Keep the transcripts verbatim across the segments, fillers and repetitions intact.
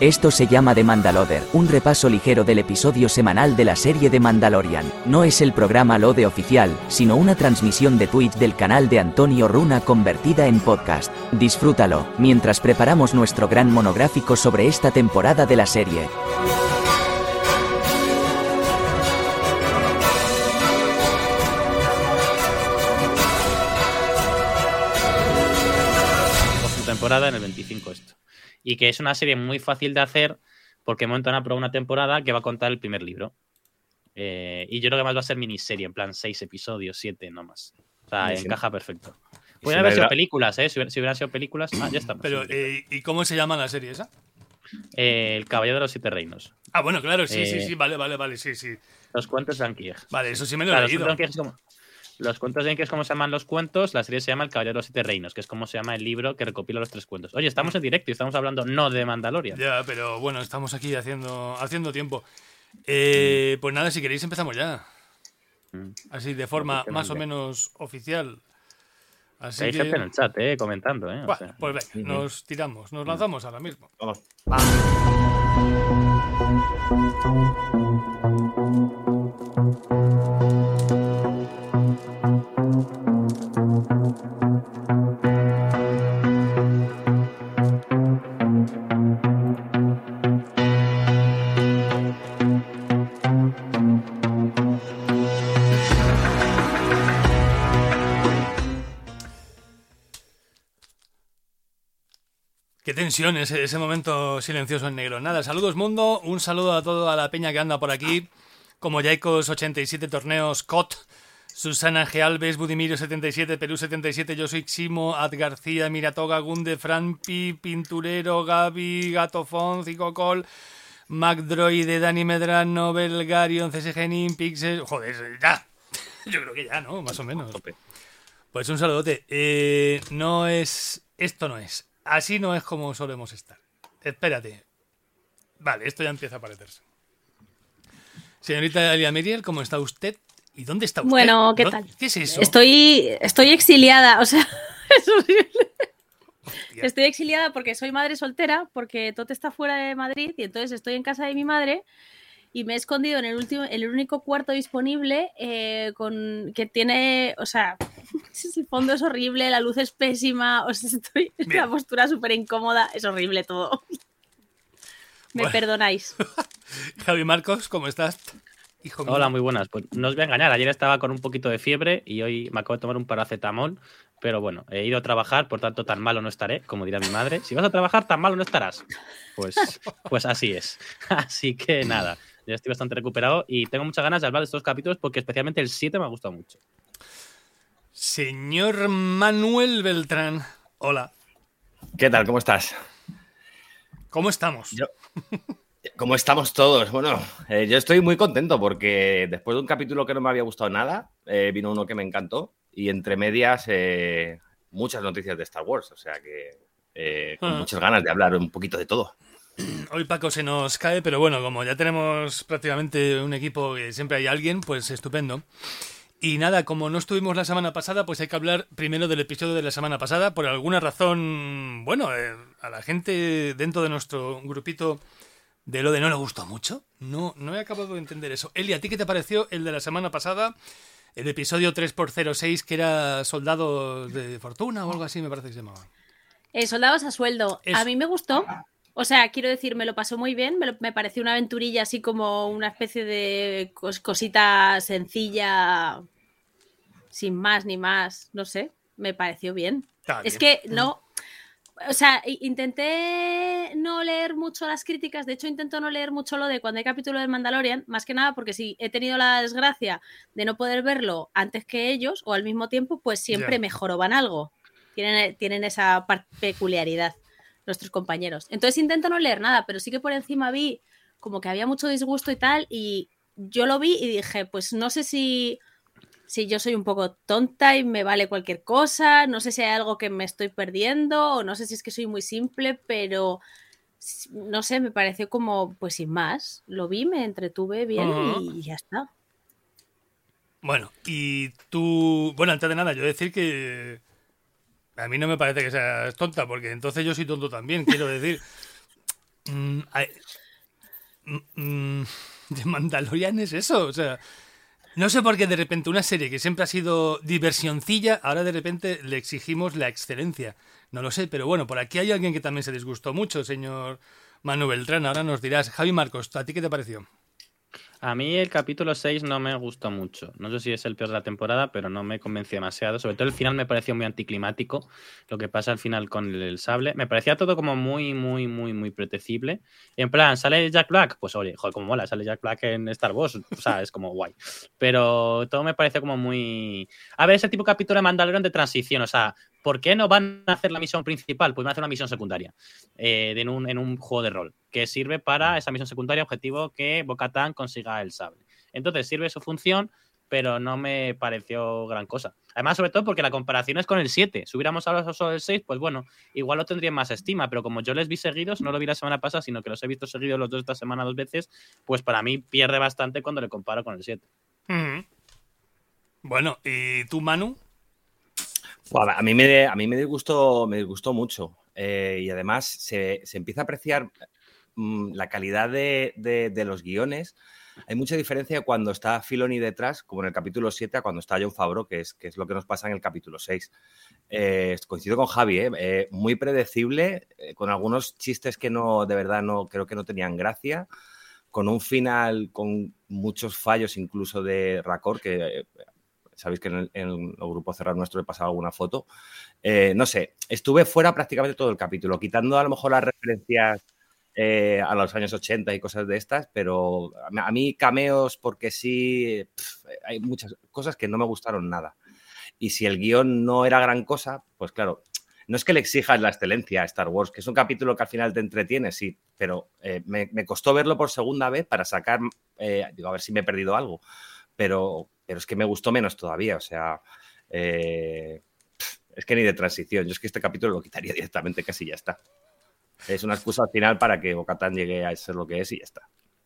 Esto se llama The Mandalorian, un repaso ligero del episodio semanal de la serie de Mandalorian. No es el programa Lode oficial, sino una transmisión de Twitch del canal de Antonio Runa convertida en podcast. Disfrútalo, mientras preparamos nuestro gran monográfico sobre esta temporada de la serie. Temporada en el veinticinco esto. Y que es una serie muy fácil de hacer porque montan a pro una temporada que va a contar el primer libro. Eh, y yo creo que más va a ser miniserie, en plan seis episodios, siete nomás. O sea, sí, encaja perfecto. Pueden haber sido películas, ¿eh? Si, hubiera, si hubieran sido películas, ah, ya está. Pero, eh, ¿y cómo se llama la serie esa? Eh, el Caballero de los Siete Reinos. Ah, bueno, claro, sí, eh, sí, sí, vale, vale, vale, sí, sí. Los cuentos de Anquieg. Vale, eso sí me lo claro, he leído. Los cuentos de Anquieg es como se llaman los cuentos, la serie se llama El Caballero de los Siete Reinos, que es como se llama el libro que recopila los tres cuentos. Oye, estamos en directo y estamos hablando no de Mandalorian. Ya, pero bueno, estamos aquí haciendo, haciendo tiempo. Eh, pues nada, si queréis empezamos ya. Así, de forma más o menos oficial. Así hay que... gente en el chat, eh, comentando, eh. Bueno, o sea, pues venga, sí, nos sí. tiramos, nos lanzamos ahora mismo. Vamos. Qué tensión ese, ese momento silencioso en negro. Nada, saludos mundo, un saludo a toda la peña que anda por aquí, como Jaicos ochenta y siete Torneos, Scott, Susana G. Alves, Budimiro setenta y siete, Perú setenta y siete, Yo soy Ximo, Ad García, Miratoga, Gunde, Franpi, Pinturero, Gaby, Gatofon, Cicocol, MacDroide, Dani Medrano, Belgarion, C S G Nin, Pixel... Joder, ya. Yo creo que ya, ¿no? Más o menos. Pues un saludote. Eh, no es... Esto no es... Así no es como solemos estar. Espérate. Vale, esto ya empieza a parecerse. Señorita Elia Miriel, ¿cómo está usted? ¿Y dónde está usted? Bueno, ¿qué ¿No? tal? ¿Qué es eso? Estoy, estoy exiliada, o sea, es horrible. Hostia. Estoy exiliada porque soy madre soltera, porque Tote está fuera de Madrid y entonces estoy en casa de mi madre y me he escondido en el último, en el único cuarto disponible eh, con que tiene, o sea, el fondo es horrible, la luz es pésima, o sea, estoy en una postura súper incómoda, es horrible todo. Me bueno. perdonáis. Javi Marcos, ¿cómo estás? Hijo mío. Hola, muy buenas. Pues no os voy a engañar, ayer estaba con un poquito de fiebre y hoy me acabo de tomar un paracetamol, pero bueno, he ido a trabajar, por tanto tan malo no estaré, como dirá mi madre. Si vas a trabajar, tan malo no estarás. Pues, pues así es. Así que nada, ya estoy bastante recuperado y tengo muchas ganas de hablar de estos capítulos porque especialmente el siete me ha gustado mucho. Señor Manuel Beltrán, hola. ¿Qué tal? ¿Cómo estás? ¿Cómo estamos? Yo... ¿Cómo estamos todos? Bueno, eh, yo estoy muy contento porque después de un capítulo que no me había gustado nada, eh, vino uno que me encantó y entre medias eh, muchas noticias de Star Wars, o sea que eh, con ah. muchas ganas de hablar un poquito de todo. Hoy Paco se nos cae, pero bueno, como ya tenemos prácticamente un equipo que siempre hay alguien, pues estupendo. Y nada, como no estuvimos la semana pasada, pues hay que hablar primero del episodio de la semana pasada. Por alguna razón, bueno, eh, a la gente dentro de nuestro grupito de lo de no le gustó mucho. No, no he acabado de entender eso. Eli, ¿a ti qué te pareció el de la semana pasada? El episodio tres por cero seis, que era Soldados de Fortuna o algo así, me parece que se llamaba. Eh, soldados a sueldo. Eso. A mí me gustó. O sea, quiero decir, me lo pasó muy bien. Me, lo, me pareció una aventurilla así como una especie de cos, cosita sencilla, sin más ni más. No sé, me pareció bien. Está es bien. que no... O sea, intenté no leer mucho las críticas, de hecho intento no leer mucho lo de cuando hay capítulo de Mandalorian, más que nada porque si he tenido la desgracia de no poder verlo antes que ellos o al mismo tiempo, pues siempre yeah. me joroban algo. Tienen, tienen esa peculiaridad nuestros compañeros. Entonces intento no leer nada, pero sí que por encima vi como que había mucho disgusto y tal, y yo lo vi y dije, pues no sé si... si yo soy un poco tonta y me vale cualquier cosa, no sé si hay algo que me estoy perdiendo o no sé si es que soy muy simple, pero no sé, me pareció como, pues sin más, lo vi, me entretuve bien uh-huh. y ya está. Bueno, y tú, bueno, antes de nada, yo decir que a mí no me parece que seas tonta, porque entonces yo soy tonto también, quiero decir. Mm, I, mm, de Mandalorian es eso, o sea... No sé por qué de repente una serie que siempre ha sido diversioncilla, ahora de repente le exigimos la excelencia. No lo sé, pero bueno, por aquí hay alguien que también se disgustó mucho, señor Manu Beltrán. Ahora nos dirás. Javi Marcos, ¿a ti qué te pareció? A mí el capítulo seis no me gustó mucho. No sé si es el peor de la temporada, pero no me convenció demasiado. Sobre todo el final me pareció muy anticlimático. Lo que pasa al final con el sable. Me parecía todo como muy, muy, muy, muy predecible. Y en plan, ¿sale Jack Black? Pues oye, joder, como mola, sale Jack Black en Star Wars. O sea, es como guay. Pero todo me parece como muy... A ver, ese tipo de capítulo de Mandalorian de transición. O sea, ¿por qué no van a hacer la misión principal? Pues van a hacer una misión secundaria eh, en, un, en un juego de rol que sirve para esa misión secundaria, objetivo que Bo-Katan consiga el sable. Entonces sirve su función, pero no me pareció gran cosa. Además, sobre todo porque la comparación es con el siete. Si hubiéramos hablado solo del seis, pues bueno, igual lo tendría más estima, pero como yo les vi seguidos, no lo vi la semana pasada, sino que los he visto seguidos los dos esta semana dos veces, pues para mí pierde bastante cuando le comparo con el siete. Mm-hmm. Bueno, ¿y tú, Manu? Bueno, a mí me, a mí me disgustó, me disgustó mucho. Eh, y además se, se empieza a apreciar mmm, la calidad de, de, de los guiones. Hay mucha diferencia cuando está Filoni detrás, como en el capítulo siete, a cuando está Jon Favreau, que es, que es lo que nos pasa en el capítulo seis. Eh, coincido con Javi, ¿eh? Eh, muy predecible, eh, con algunos chistes que no, de verdad, no creo que no tenían gracia, con un final con muchos fallos incluso de Raccord, que... Eh, sabéis que en el, en el grupo cerrado nuestro he pasado alguna foto. Eh, no sé, estuve fuera prácticamente todo el capítulo, quitando a lo mejor las referencias eh, a los años ochenta y cosas de estas, pero a mí cameos porque sí, pff, hay muchas cosas que no me gustaron nada. Y si el guión no era gran cosa, pues claro, no es que le exijas la excelencia a Star Wars, que es un capítulo que al final te entretiene, sí, pero eh, me, me costó verlo por segunda vez para sacar, eh, digo, a ver si me he perdido algo, pero... pero es que me gustó menos todavía, o sea, eh, es que ni de transición. Yo es que este capítulo lo quitaría directamente, casi ya está. Es una excusa al final para que Bo-Katan llegue a ser lo que es y ya está.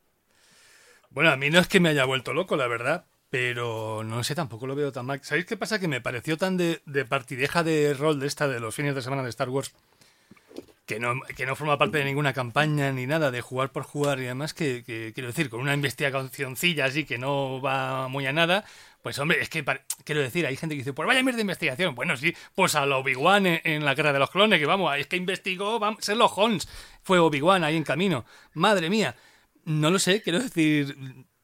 Bueno, a mí no es que me haya vuelto loco, la verdad, pero no sé, tampoco lo veo tan mal. ¿Sabéis qué pasa? Que me pareció tan de, de partideja de rol de esta de los fines de semana de Star Wars, que no, que no forma parte de ninguna campaña ni nada, de jugar por jugar y además que, que quiero decir, con una investigacioncilla así que no va muy a nada, pues hombre, es que quiero decir, hay gente que dice, pues vaya mierda de investigación. Bueno, sí, pues a lo Obi-Wan en, en la Guerra de los Clones, que vamos, es que investigó, vamos, Sherlock Holmes, fue Obi-Wan ahí en camino. Madre mía, no lo sé, quiero decir,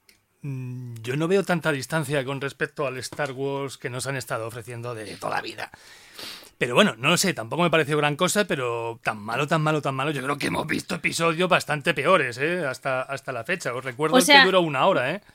yo no veo tanta distancia con respecto al Star Wars que nos han estado ofreciendo de toda la vida. Pero bueno, no lo sé, tampoco me pareció gran cosa, pero tan malo, tan malo, tan malo. Yo creo que hemos visto episodios bastante peores, ¿eh? Hasta, hasta la fecha. Os recuerdo o sea, el que duró una hora, ¿eh?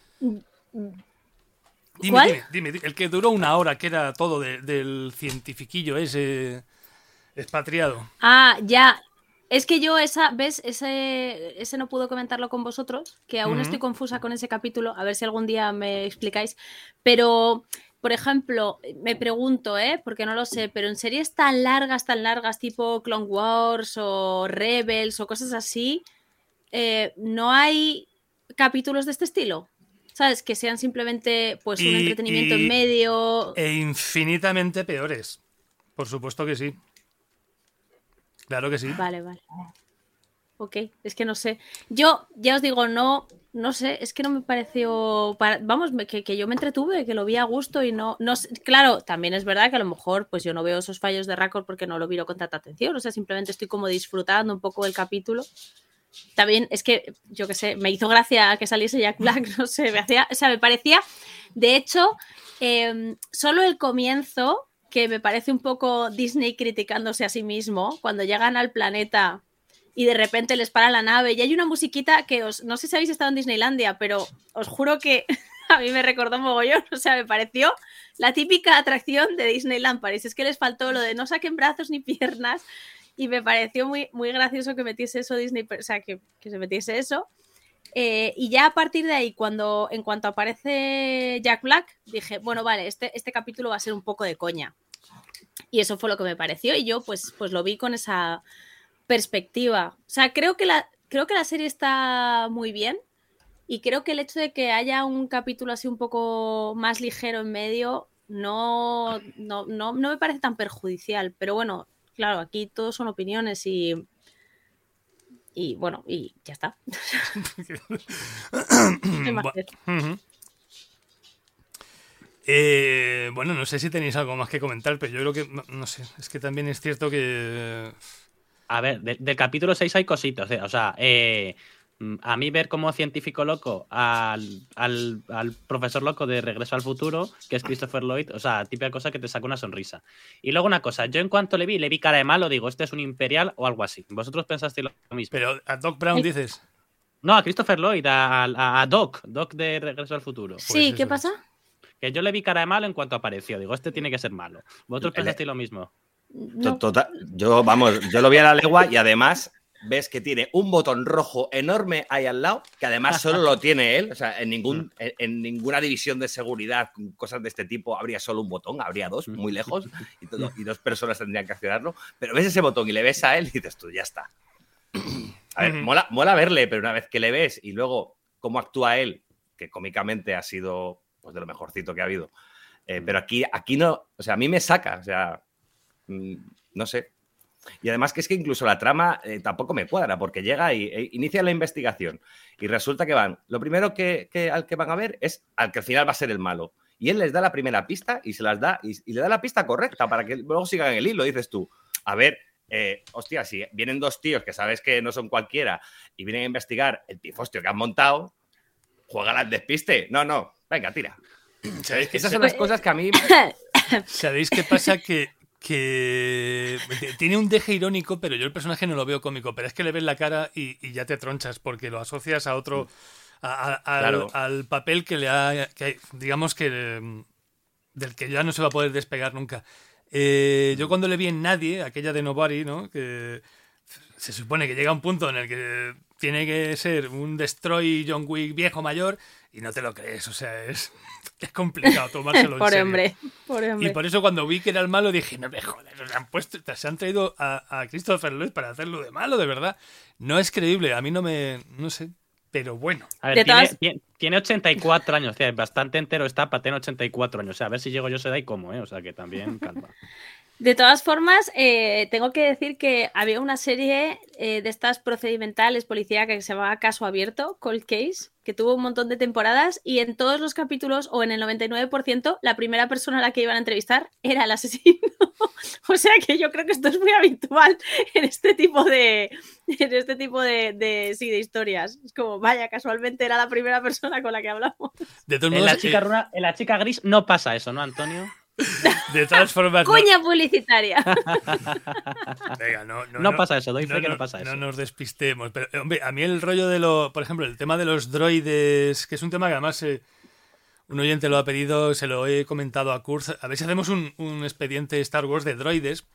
Dime, ¿Cuál? dime, dime, el que duró una hora, que era todo de, del cientifiquillo ese expatriado. Ah, ya. Es que yo esa, ¿ves? Ese, ese no puedo comentarlo con vosotros, que aún uh-huh. estoy confusa con ese capítulo, a ver si algún día me explicáis. Pero... Por ejemplo, me pregunto, ¿eh? Porque no lo sé, pero en series tan largas, tan largas, tipo Clone Wars o Rebels o cosas así, eh, ¿no hay capítulos de este estilo? ¿Sabes? Que sean simplemente pues un y, entretenimiento y, en medio. E infinitamente peores. Por supuesto que sí. Claro que sí. Vale, vale. Ok, es que no sé. Yo, ya os digo, no... No sé, es que no me pareció... Para, vamos, que, que yo me entretuve, que lo vi a gusto y no, no... Claro, también es verdad que a lo mejor pues yo no veo esos fallos de Raccord porque no lo miro con tanta atención. O sea, simplemente estoy como disfrutando un poco el capítulo. También es que, yo qué sé, me hizo gracia que saliese Jack Black, no sé, me hacía... O sea, me parecía... De hecho, eh, solo el comienzo, que me parece un poco Disney criticándose a sí mismo, cuando llegan al planeta... y de repente les para la nave y hay una musiquita que os, no sé si habéis estado en Disneylandia, pero os juro que a mí me recordó mogollón, o sea, me pareció la típica atracción de Disneyland París, es que les faltó lo de no saquen brazos ni piernas y me pareció muy, muy gracioso que metiese eso Disney, o sea, que, que se metiese eso. Eh, y ya a partir de ahí, cuando en cuanto aparece Jack Black, dije, bueno, vale, este, este capítulo va a ser un poco de coña. Y eso fue lo que me pareció y yo pues, pues lo vi con esa... perspectiva. O sea, creo que la creo que la serie está muy bien y creo que el hecho de que haya un capítulo así un poco más ligero en medio no, no, no, no me parece tan perjudicial. Pero bueno, claro, aquí todos son opiniones y y bueno, y ya está. uh-huh. eh, bueno, no sé si tenéis algo más que comentar, pero yo creo que, no, no sé, es que también es cierto que... A ver, de, del capítulo seis hay cositas, ¿eh? O sea, eh, a mí ver como científico loco al, al, al profesor loco de Regreso al Futuro, que es Christopher Lloyd, o sea, típica cosa que te saca una sonrisa. Y luego una cosa, yo en cuanto le vi, le vi cara de malo, digo, este es un imperial o algo así. ¿Vosotros pensasteis lo mismo? Pero a Doc Brown dices... No, a Christopher Lloyd, a, a, a Doc, Doc de Regreso al Futuro. Sí, Pues ¿qué pasa? Que yo le vi cara de malo en cuanto apareció. Digo, este tiene que ser malo. ¿Vosotros pensasteis lo mismo? No. Total, yo, vamos, yo lo vi a la legua y además ves que tiene un botón rojo enorme ahí al lado, que además solo lo tiene él. O sea, en, ningún, en, en ninguna división de seguridad, cosas de este tipo, habría solo un botón, habría dos, muy lejos, y, todo, y dos personas tendrían que accionarlo. Pero ves ese botón y le ves a él y dices tú, ya está. A ver, mola, mola verle, pero una vez que le ves y luego cómo actúa él, que cómicamente ha sido pues de lo mejorcito que ha habido. Eh, pero aquí, aquí no, o sea, a mí me saca, o sea, mmm, no sé. Y además que es que incluso la trama eh, tampoco me cuadra, porque llega y e, inicia la investigación y resulta que van, lo primero que, que al que van a ver es al que al final va a ser el malo. Y él les da la primera pista y se las da, y, y le da la pista correcta para que luego sigan el hilo, dices tú. A ver, eh, hostia, si vienen dos tíos que sabes que no son cualquiera y vienen a investigar el pifostio que han montado, juega al despiste. No, no, venga, tira. ¿Sabéis que esas son las cosas que a mí... ¿Sabéis qué pasa? Que, que tiene un deje irónico, pero yo el personaje no lo veo cómico, pero es que le ves la cara y, y ya te tronchas porque lo asocias a otro, a, a, al, claro. al papel que le ha, que, digamos que del que ya no se va a poder despegar nunca. Eh, yo cuando le vi en Nadie, aquella de Nobody, ¿no? Que se supone que llega a un punto en el que tiene que ser un Destroy John Wick viejo mayor y no te lo crees, o sea, es, es complicado tomárselo en por serio. Hombre, por hombre. Y por eso cuando vi que era el malo dije, no me jodas, se han puesto, se han traído a, a Christopher Lloyd para hacerlo de malo, de verdad. No es creíble, a mí no me, no sé, pero bueno. A ver, tiene, todas... tiene, tiene ochenta y cuatro años, o sea, bastante entero está para tener ochenta y cuatro años, o sea, a ver si llego yo a esa edad y cómo, ¿eh? O sea, que también calma. De todas formas, eh, tengo que decir que había una serie eh, de estas procedimentales policíacas que se llamaba Caso Abierto, Cold Case, que tuvo un montón de temporadas y en todos los capítulos, o en el noventa y nueve por ciento, la primera persona a la que iban a entrevistar era el asesino. O sea que yo creo que esto es muy habitual en este tipo de, en este tipo de, de, sí, de historias. Es como, vaya, casualmente era la primera persona con la que hablamos. De todos en, modos, la chica eh... runa, en la chica gris no pasa eso, ¿no, Antonio? De todas formas, cuña no... publicitaria. Venga, no, no, no no pasa eso, doy fe no, que no no pasa eso. No nos despistemos. Pero, hombre, a mí el rollo de lo, por ejemplo, el tema de los droides, que es un tema que además eh, un oyente lo ha pedido, se lo he comentado a Kurz. A ver si hacemos un, un expediente Star Wars de droides,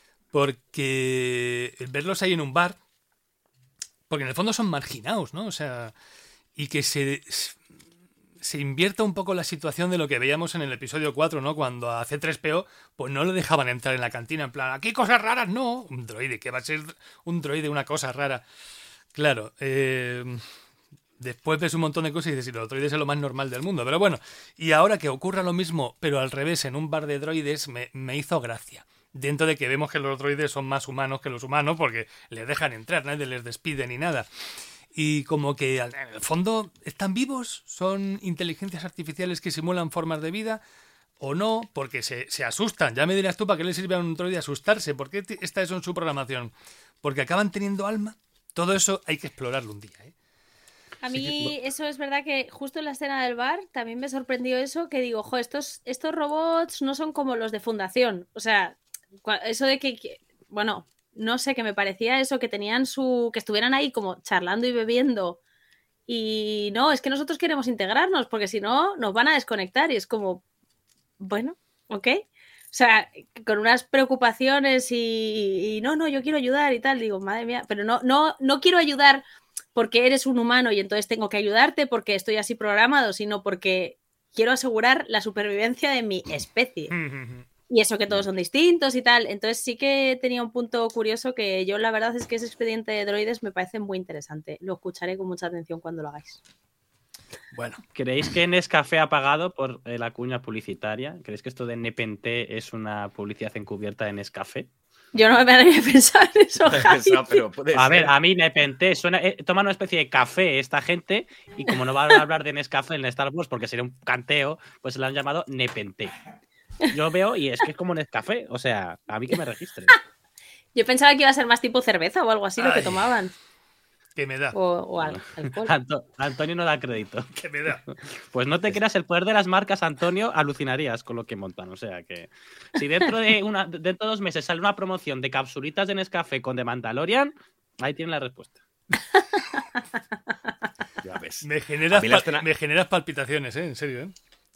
porque verlos ahí en un bar, porque en el fondo son marginados, ¿no? O sea, y que se... se invierta un poco la situación de lo que veíamos en el episodio cuatro, ¿no? Cuando a C tres P O pues no le dejaban entrar en la cantina, en plan, aquí cosas raras, no, un droide, que va a ser un droide una cosa rara. Claro, eh, después ves un montón de cosas y dices, sí, los droides es lo más normal del mundo, pero bueno, y ahora que ocurra lo mismo, pero al revés, en un bar de droides, me, me hizo gracia. Dentro de que vemos que los droides son más humanos que los humanos porque les dejan entrar, nadie les despide ni nada. Y como que en el fondo están vivos, son inteligencias artificiales que simulan formas de vida o no, porque se, se asustan. Ya me dirás tú para qué le sirve a un droide asustarse, ¿por qué está eso en su programación? Porque acaban teniendo alma. Todo eso hay que explorarlo un día, ¿eh? A mí eso es verdad que justo en la escena del bar también me sorprendió eso, que digo, jo, estos, estos robots no son como los de Fundación. O sea, eso de que, que bueno... no sé, que me parecía eso, que tenían su... que estuvieran ahí como charlando y bebiendo y no, es que nosotros queremos integrarnos porque si no nos van a desconectar y es como, bueno, ok. O sea, con unas preocupaciones y, y no, no, yo quiero ayudar y tal, digo, madre mía, pero no, no, no quiero ayudar porque eres un humano y entonces tengo que ayudarte porque estoy así programado, sino porque quiero asegurar la supervivencia de mi especie. Y eso que todos son distintos y tal. Entonces sí que tenía un punto curioso que yo la verdad es que ese expediente de droides me parece muy interesante. Lo escucharé con mucha atención cuando lo hagáis. Bueno, ¿creéis que Nescafé ha pagado por la cuña publicitaria? ¿Creéis que esto de Nepenthe es una publicidad encubierta de Nescafé? Yo no me había pensado en eso, Javi. Eso, pero puede A ser. ver, a mí Nepenthe suena. Eh, toman una especie de café esta gente, y como no van a hablar de Nescafé en Star Wars porque sería un canteo, pues lo han llamado Nepenthe. Yo veo y es que es como Nescafé, o sea, a mí que me registren. Yo pensaba que iba a ser más tipo cerveza o algo así lo que Ay. tomaban. Que me da, O, o al- alcohol. Anto- Antonio no da crédito. que me da. Pues no te creas, el poder de las marcas, Antonio, alucinarías con lo que montan. O sea que si dentro de una dentro de dos meses sale una promoción de capsulitas de Nescafé con The Mandalorian, ahí tienen la respuesta. Ya ves. Me generas, A mí la pa- escena- me generas palpitaciones, ¿eh? En serio, ¿eh?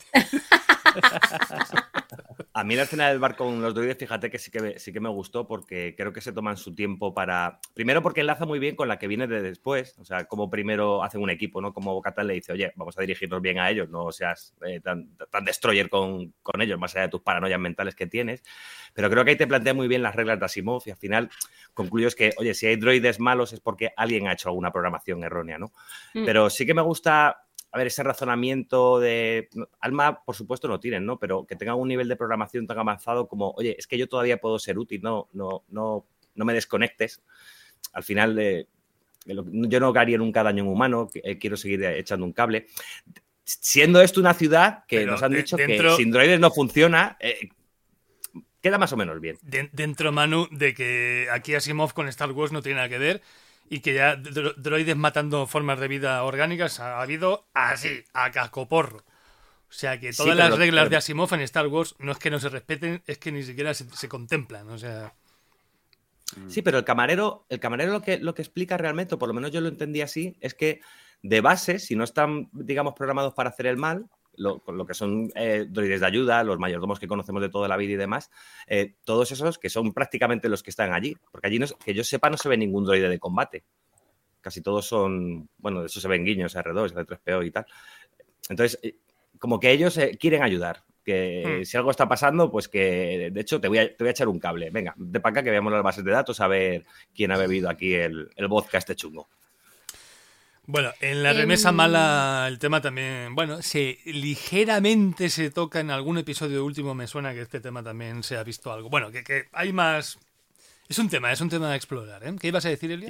A mí la escena del bar con los droides, fíjate que sí que, me, sí que me gustó porque creo que se toman su tiempo para... Primero porque enlaza muy bien con la que viene de después, o sea, como primero hacen un equipo, ¿no? Como Bo-Katan le dice, oye, vamos a dirigirnos bien a ellos, no seas eh, tan, tan destroyer con, con ellos, más allá de tus paranoias mentales que tienes. Pero creo que ahí te plantea muy bien las reglas de Asimov y al final concluyes que, oye, si hay droides malos es porque alguien ha hecho alguna programación errónea, ¿no? Mm. Pero sí que me gusta... A ver, ese razonamiento de... Alma, por supuesto, no tienen, ¿no? Pero que tengan un nivel de programación tan avanzado como, oye, es que yo todavía puedo ser útil, no, no, no, no me desconectes. Al final, eh, yo no haría nunca daño en humano, eh, quiero seguir echando un cable. Siendo esto una ciudad que Pero nos han de- dicho dentro- que sin droides no funciona, eh, queda más o menos bien. De- dentro, Manu, de que aquí Asimov con Star Wars no tiene nada que ver y que ya dro- droides matando formas de vida orgánicas ha habido así, a cascoporro. O sea que Sí, todas pero las lo- reglas pero- de Asimov en Star Wars no es que no se respeten, es que ni siquiera se, se contemplan. O sea, Sí, pero el camarero, el camarero lo que, lo que explica realmente, o por lo menos yo lo entendí así, es que de base, si no están, digamos, programados para hacer el mal, lo, lo que son eh, droides de ayuda, los mayordomos que conocemos de toda la vida y demás, eh, todos esos que son prácticamente los que están allí, porque allí, no, que yo sepa, no se ve ningún droide de combate. Casi todos son, bueno, de eso se ven guiños, R dos, C tres P O y tal. Entonces, eh, como que ellos eh, quieren ayudar. Que Hmm. si algo está pasando, pues que, de hecho, te voy a, te voy a echar un cable. Venga, de para acá que veamos las bases de datos a ver quién ha bebido aquí el, el vodka este chungo. bueno, en la Em. remesa mala el tema también, bueno, se ligeramente se toca en algún episodio último, me suena que este tema también se ha visto algo. Bueno, que, que hay más... Es un tema, es un tema a explorar, ¿eh? ¿Qué ibas a decir, Elia?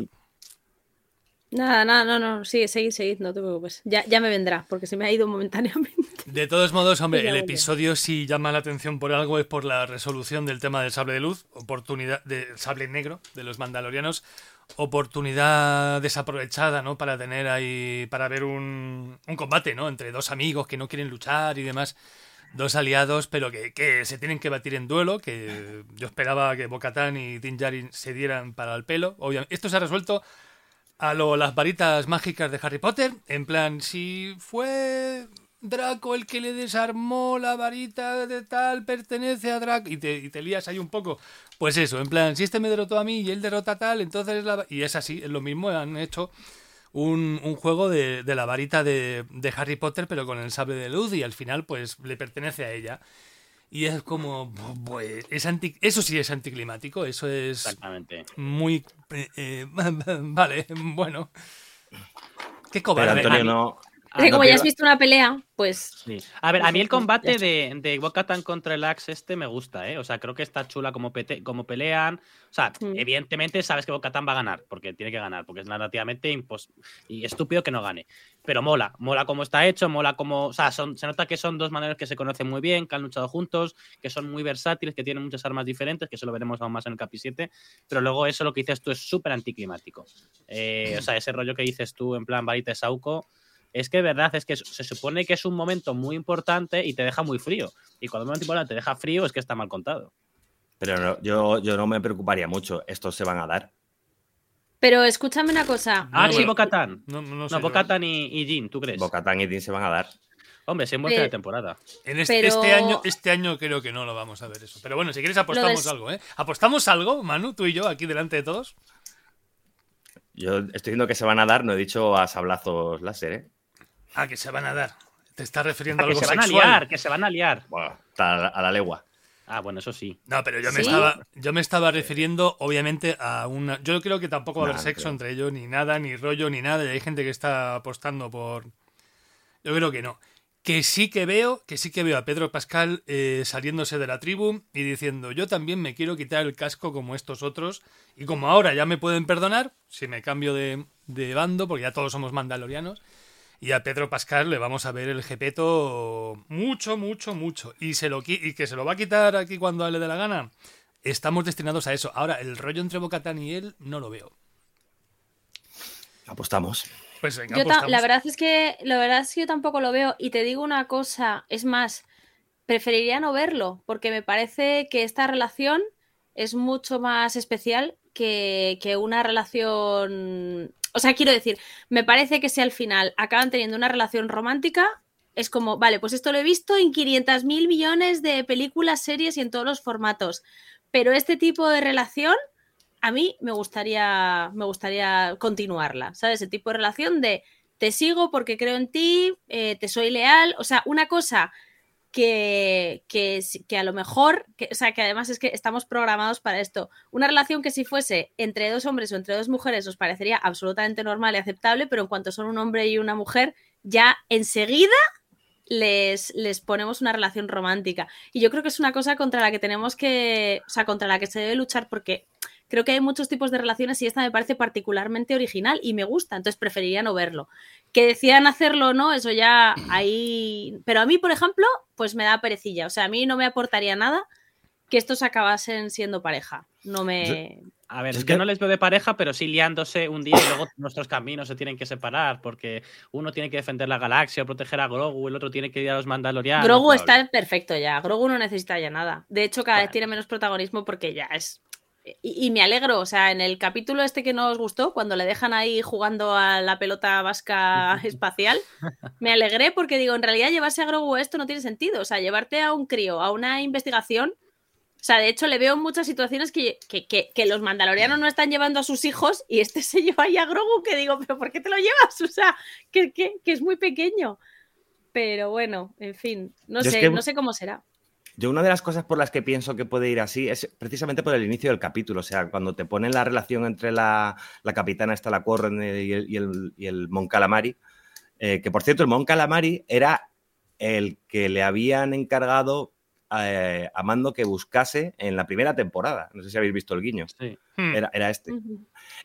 Nada, nada, no, no, sigue, seguid, seguid, no te preocupes. Ya, ya me vendrá, porque se me ha ido momentáneamente. De todos modos, hombre, Ya el vuelve. episodio si llama la atención por algo es por la resolución del tema del sable de luz, oportunidad del sable negro de los mandalorianos, oportunidad desaprovechada, ¿no? Para tener ahí, para ver un, un combate, ¿no? Entre dos amigos que no quieren luchar y demás, dos aliados, pero que, que se tienen que batir en duelo, que yo esperaba que Bo-Katan y Din Djarin se dieran para el pelo. Obviamente, esto se ha resuelto a lo las varitas mágicas de Harry Potter, en plan, si fue Draco el que le desarmó la varita de tal, pertenece a Draco, y te, y te lías ahí un poco, pues eso, en plan, si este me derrotó a mí y él derrota a tal, entonces la... Y es así, es lo mismo, han hecho un, un juego de, de la varita de, de Harry Potter, pero con el sable de luz, y al final, pues, le pertenece a ella. Y es como, pues, es anti, eso sí es anticlimático, eso es Exactamente. muy... eh, eh, vale, bueno. Qué Pero cobarde. Antonio a mí- no... Es que no como ya pierda- has visto una pelea, pues... Sí. A ver, a mí el Pues, combate ya de, de Bo-Katan contra el Axe este me gusta, ¿eh? O sea, creo que está chula como, pete- como pelean. O sea, Mm. evidentemente sabes que Bo-Katan va a ganar, porque tiene que ganar, porque es narrativamente impos y estúpido que no gane. Pero mola, mola cómo está hecho, mola cómo... O sea, son, se nota que son dos maneras que se conocen muy bien, que han luchado juntos, que son muy versátiles, que tienen muchas armas diferentes, que eso lo veremos aún más en el Capi siete. Pero luego eso, lo que dices tú, es súper anticlimático. Eh, o sea, ese rollo que dices tú, en plan varita de Sauco... Es que de verdad, es que se supone que es un momento muy importante y te deja muy frío. Y cuando un momento importante te deja frío es que está mal contado. Pero no, yo, yo no me preocuparía mucho. Estos se van a dar. Pero escúchame una cosa. Ah, No, sí, bueno, Bo-Katan. No, no, No, sé, Bo-Katan y, y Jin, ¿tú crees? Bo-Katan y Din se van a dar. Hombre, se muestra Pero- de temporada. En este, Pero- este año, este año creo que no lo vamos a ver eso. Pero bueno, si quieres apostamos Lo des- algo, ¿eh? ¿Apostamos algo, Manu, tú y yo, aquí delante de todos? Yo estoy diciendo que se van a dar, no he dicho a sablazos láser, ¿eh? Ah, que se van a dar. Te estás refiriendo a Ah, que algo se van a sexual. liar, que se van a liar. Bueno, está a la legua. Ah, bueno, eso sí. No, pero yo me ¿Sí? estaba, yo me estaba refiriendo, obviamente, a una. Yo creo que tampoco va a Nah, haber no sexo creo. entre ellos, ni nada, ni rollo, ni nada. Y hay gente que está apostando por. Yo creo que no. Que sí que veo, que sí que veo a Pedro Pascal eh, saliéndose de la tribu y diciendo, yo también me quiero quitar el casco como estos otros, y como ahora ya me pueden perdonar, si me cambio de, de bando, porque ya todos somos mandalorianos, y a Pedro Pascal le vamos a ver el jepeto mucho, mucho, mucho, y, se lo, y que se lo va a quitar aquí cuando le dé la gana. Estamos destinados a eso. Ahora, el rollo entre Bo-Katan y él no lo veo. Apostamos. Pues venga, yo apostamos. La verdad es que la verdad es que yo tampoco lo veo, y te digo una cosa, es más, preferiría no verlo, porque me parece que esta relación es mucho más especial que, que una relación... O sea, quiero decir, me parece que si al final acaban teniendo una relación romántica, es como, vale, pues esto lo he visto en quinientos mil millones de películas, series y en todos los formatos, pero este tipo de relación... A mí me gustaría, me gustaría continuarla, ¿sabes? Ese tipo de relación de te sigo porque creo en ti, eh, te soy leal, o sea, una cosa que, que, que a lo mejor, que, o sea, que además es que estamos programados para esto, una relación que si fuese entre dos hombres o entre dos mujeres os parecería absolutamente normal y aceptable, pero en cuanto son un hombre y una mujer, ya enseguida les, les ponemos una relación romántica. Y yo creo que es una cosa contra la que tenemos que, o sea, contra la que se debe luchar, porque... Creo que hay muchos tipos de relaciones y esta me parece particularmente original y me gusta, entonces preferiría no verlo. Que decidan hacerlo o no, eso ya ahí... Pero a mí, por ejemplo, pues me da perecilla. O sea, a mí no me aportaría nada que estos acabasen siendo pareja. No me... A ver, es yo que... no les veo de pareja, pero sí liándose un día y luego nuestros caminos se tienen que separar porque uno tiene que defender la galaxia o proteger a Grogu, el otro tiene que ir a los Mandalorianos. Grogu está perfecto ya. Grogu no necesita ya nada. De hecho, cada Bueno. vez tiene menos protagonismo porque ya es... Y, y me alegro, o sea, en el capítulo este que no os gustó, cuando le dejan ahí jugando a la pelota vasca espacial, me alegré porque digo, en realidad llevarse a Grogu a esto no tiene sentido, o sea, llevarte a un crío, a una investigación, o sea, de hecho le veo en muchas situaciones que, que, que, que los mandalorianos no están llevando a sus hijos y este se lleva ahí a Grogu que digo, pero ¿por qué te lo llevas? O sea, que, que, que es muy pequeño. Pero bueno, en fin, no Yo sé, es que... no sé cómo será. Yo una de las cosas por las que pienso que puede ir así es precisamente por el inicio del capítulo. O sea, cuando te ponen la relación entre la, la capitana esta, la Quarren y el, y el, y el Mon Calamari, eh, que por cierto, el Mon Calamari era el que le habían encargado eh, a Mando que buscase en la primera temporada. No sé si habéis visto el guiño. Sí. Era, era este. Uh-huh.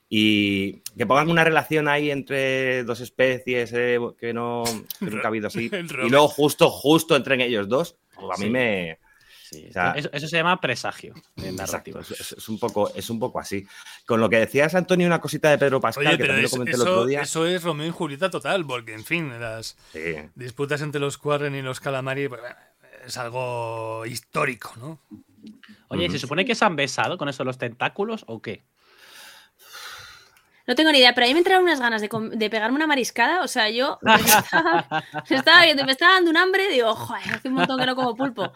Y que pongan una relación ahí entre dos especies eh, que, no, que nunca ha habido así. Y luego justo, justo entren ellos dos. A mí sí. me... Sí. O sea, eso, eso se llama presagio en exacto, narrativa. es, es, un poco, es un poco así. Con lo que decías, Antonio, una cosita de Pedro Pascal, Oye, que también es, lo comenté eso, el otro día. Eso es Romeo y Julieta total, porque, en fin, las sí. disputas entre los Quarren y los Calamari pues, es algo histórico, ¿no? Oye, uh-huh. ¿se supone que se han besado con eso los tentáculos o qué? No tengo ni idea, pero a mí me entraron unas ganas de, de pegarme una mariscada. O sea, yo me estaba, me estaba viendo y me estaba dando un hambre. Digo, joder, hace un montón que no como pulpo.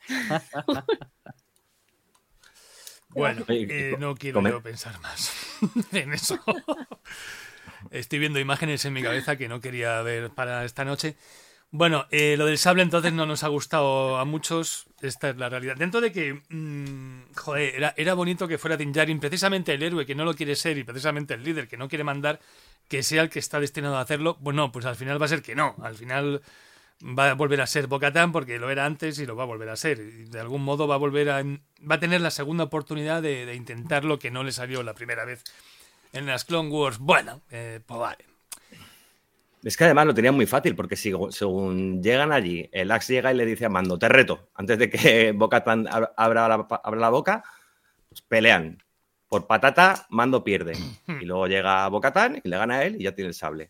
Bueno, eh, no quiero yo pensar más en eso. Estoy viendo imágenes en mi cabeza que no quería ver para esta noche. Bueno, eh, lo del sable entonces no nos ha gustado a muchos. Esta es la realidad. Dentro de que, mmm, joder, era, era bonito que fuera Din Djarin, precisamente el héroe que no lo quiere ser y precisamente el líder que no quiere mandar, que sea el que está destinado a hacerlo. Bueno, pues al final va a ser que no. Al final va a volver a ser Bo-Katan porque lo era antes y lo va a volver a ser. Y de algún modo va a volver a... va a tener la segunda oportunidad de, de intentar lo que no le salió la primera vez en las Clone Wars. Bueno, eh, pues vale. Es que además lo tenían muy fácil, porque si, según llegan allí, el Axe llega y le dice a Mando, te reto, antes de que Bo-Katan abra la, abra la boca, pues pelean. Por patata, Mando pierde. Y luego llega Bo-Katan y le gana a él y ya tiene el sable.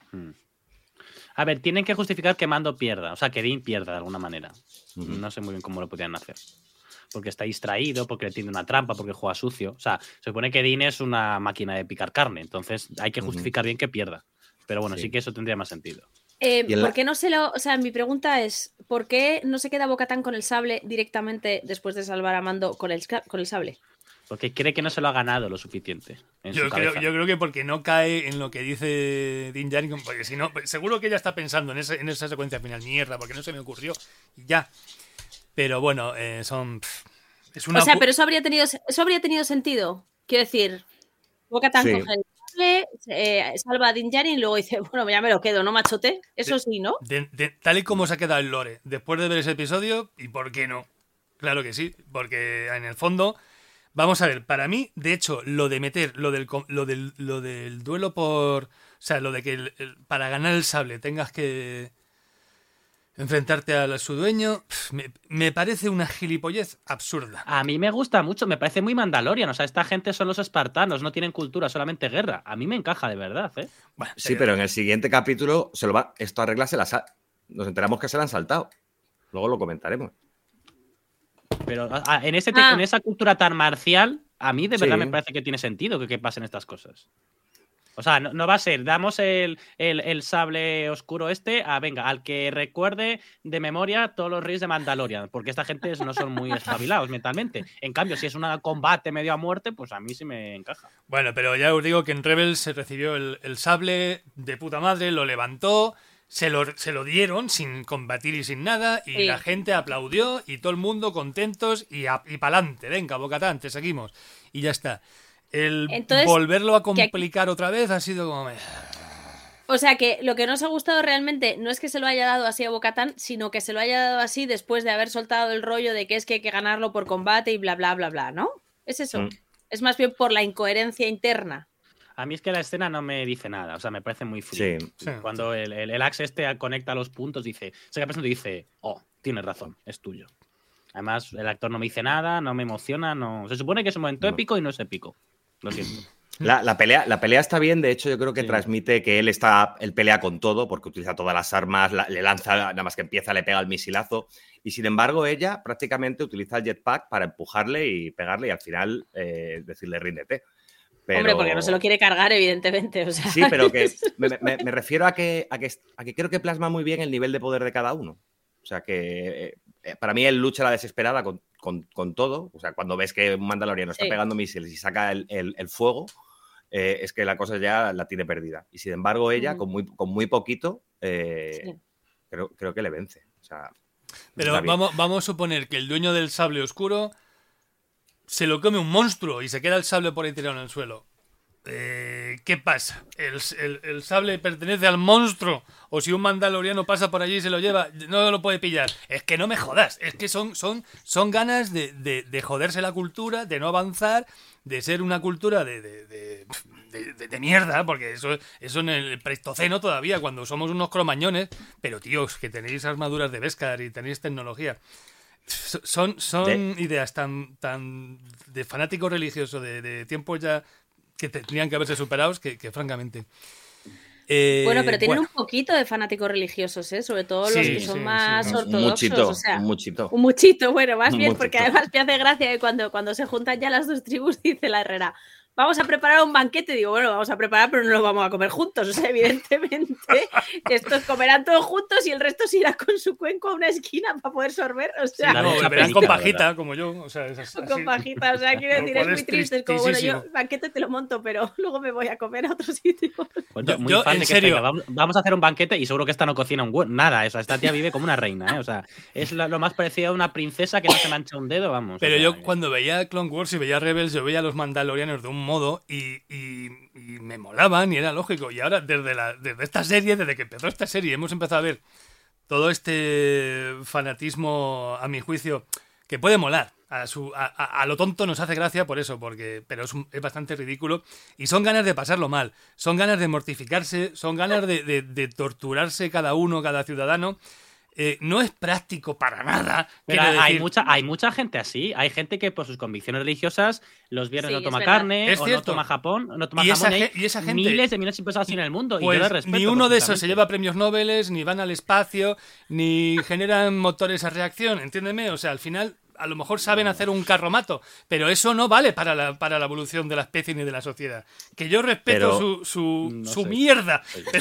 A ver, tienen que justificar que Mando pierda, o sea, que Din pierda de alguna manera. Uh-huh. No sé muy bien cómo lo podrían hacer. Porque está distraído, porque le tiende una trampa, porque juega sucio. O sea, se supone que Din es una máquina de picar carne, entonces hay que justificar uh-huh. bien que pierda. Pero bueno, sí, sí que eso tendría más sentido. Eh, ¿Por la... qué no se lo...? O sea, mi pregunta es, ¿por qué no se queda Bo-Katan con el sable directamente después de salvar a Mando con el, con el sable? Porque cree que no se lo ha ganado lo suficiente. En yo, su creo, cabeza. yo creo que porque no cae en lo que dice Din Djarin, porque si no, seguro que ella está pensando en, ese, en esa secuencia final, mierda, porque no se me ocurrió y ya. Pero bueno, eh, son... Es una o sea, pero eso habría tenido, eso habría tenido sentido. Quiero decir, Bo-Katan sí. coge el sable, eh, salva a Din Djarin y luego dice, bueno, ya me lo quedo, ¿no, machote? Eso de, sí, ¿no? De, de, tal y como se ha quedado el lore, después de ver ese episodio, ¿y por qué no? Claro que sí, porque en el fondo, vamos a ver, para mí, de hecho, lo de meter, lo del, lo del, lo del duelo por... O sea, lo de que el, el, para ganar el sable tengas que enfrentarte a su dueño, me, me parece una gilipollez absurda. A mí me gusta mucho, me parece muy Mandalorian. O sea, esta gente son los espartanos, no tienen cultura, solamente guerra. A mí me encaja de verdad, ¿eh? Bueno, sí, pero en el siguiente capítulo se lo va, esto arregla, se las ha, nos enteramos que se la han saltado. Luego lo comentaremos. Pero a, en, ese, ah. en esa cultura tan marcial, a mí de verdad sí. me parece que tiene sentido que, que pasen estas cosas. O sea, no, no va a ser, damos el, el, el sable oscuro este a, venga, al que recuerde de memoria todos los reyes de Mandalorian, porque esta gente no son muy espabilados mentalmente. En cambio, si es un combate medio a muerte, pues a mí sí me encaja. Bueno, pero ya os digo que en Rebels se recibió el, el sable de puta madre, lo levantó, se lo, se lo dieron sin combatir y sin nada, y sí. la gente aplaudió, y todo el mundo contentos, y, y pa'lante, venga, Bo-Katan, te seguimos, y ya está. El Entonces, volverlo a complicar que... otra vez ha sido como... O sea que lo que no os ha gustado realmente no es que se lo haya dado así a Bo-Katan, sino que se lo haya dado así después de haber soltado el rollo de que es que hay que ganarlo por combate y bla, bla, bla, bla, ¿no? Es eso. Mm. Es más bien por la incoherencia interna. A mí es que la escena no me dice nada, o sea, me parece muy frío. Sí, sí, Cuando sí. El, el, el Axe este conecta los puntos, dice, se queda pensando y dice, oh, tienes razón, es tuyo. Además, el actor no me dice nada, no me emociona, no. Se supone que es un momento no. épico y no es épico. Lo siento. La, la, pelea, la pelea está bien, de hecho yo creo que sí. transmite que él está, él pelea con todo porque utiliza todas las armas, la, le lanza, nada más que empieza le pega el misilazo y sin embargo ella prácticamente utiliza el jetpack para empujarle y pegarle y al final eh, decirle ríndete. Pero... Hombre, porque no se lo quiere cargar evidentemente. O sea... Sí, pero que me, me, me refiero a que, a, que, a que creo que plasma muy bien el nivel de poder de cada uno. O sea que eh, para mí él lucha a la desesperada con, con, con todo. O sea, cuando ves que un mandaloriano está sí. pegando misiles y saca el, el, el fuego, eh, es que la cosa ya la tiene perdida. Y sin embargo, ella, mm. con, muy, con muy poquito, eh, sí. creo, creo que le vence. O sea, pero vamos, vamos a suponer que el dueño del sable oscuro se lo come un monstruo y se queda el sable por ahí tirado en el suelo. Eh, ¿Qué pasa? ¿El, el, ¿El sable pertenece al monstruo? ¿O si un mandaloriano pasa por allí y se lo lleva, no lo puede pillar? Es que no me jodas. Es que son, son, son ganas de, de, de joderse la cultura, de no avanzar, de ser una cultura de, de, de, de, de, de mierda, porque eso, eso en el Pleistoceno todavía, cuando somos unos cromañones, pero tíos, que tenéis armaduras de Beskar y tenéis tecnología. Son, son ¿De? ideas tan, tan de fanático religioso, de, de tiempos ya que tendrían que haberse superados, que, que francamente... Eh, bueno, pero tienen bueno. un poquito de fanáticos religiosos, ¿eh? Sobre todo sí, los que son sí, más sí. ortodoxos. Un muchito, o sea, un muchito. Un muchito, bueno, más bien, muchito. Porque además me hace gracia que cuando, cuando se juntan ya las dos tribus, dice la Herrera, vamos a preparar un banquete. Digo, bueno, vamos a preparar, pero no lo vamos a comer juntos. O sea, evidentemente, estos comerán todos juntos y el resto se irá con su cuenco a una esquina para poder sorber. O sea, sí, no, beberán con pajita, como yo. O sea, es así. Con pajita, o sea, quiero decir, es muy triste. Es como, bueno, yo el banquete te lo monto, pero luego me voy a comer a otro sitio. Pues yo, muy yo, fan en de que serio. Tenga, vamos a hacer un banquete y seguro que esta no cocina un huevo. Nada, o sea, esta tía vive como una reina, ¿eh? O sea, es lo, lo más parecido a una princesa que no se mancha un dedo, vamos. Pero o sea, yo cuando veía Clone Wars y veía Rebels, yo veía a los mandalorianos de un modo y Y, y me molaban y era lógico. Y ahora, desde, la, desde esta serie, desde que empezó esta serie, hemos empezado a ver todo este fanatismo, a mi juicio, que puede molar. A, su, a, a, a lo tonto nos hace gracia por eso, porque pero es, un, es bastante ridículo. Y son ganas de pasarlo mal, son ganas de mortificarse, son ganas de, de, de torturarse cada uno, cada ciudadano. Eh, no es práctico para nada. Pero hay, decir... mucha, hay mucha gente así. Hay gente que por sus convicciones religiosas los viernes sí, no toma carne, es o cierto. no toma Japón, no toma y jamón. Esa, y esa gente, miles de millones de personas así en el mundo. Pues y yo les respeto, ni uno de esos se lleva premios Nobel, ni van al espacio, ni generan motores a reacción. Entiéndeme, o sea, al final a lo mejor saben hacer un carromato, pero eso no vale para la, para la evolución de la especie ni de la sociedad. Que yo respeto pero, su, su, no su mierda. Pero...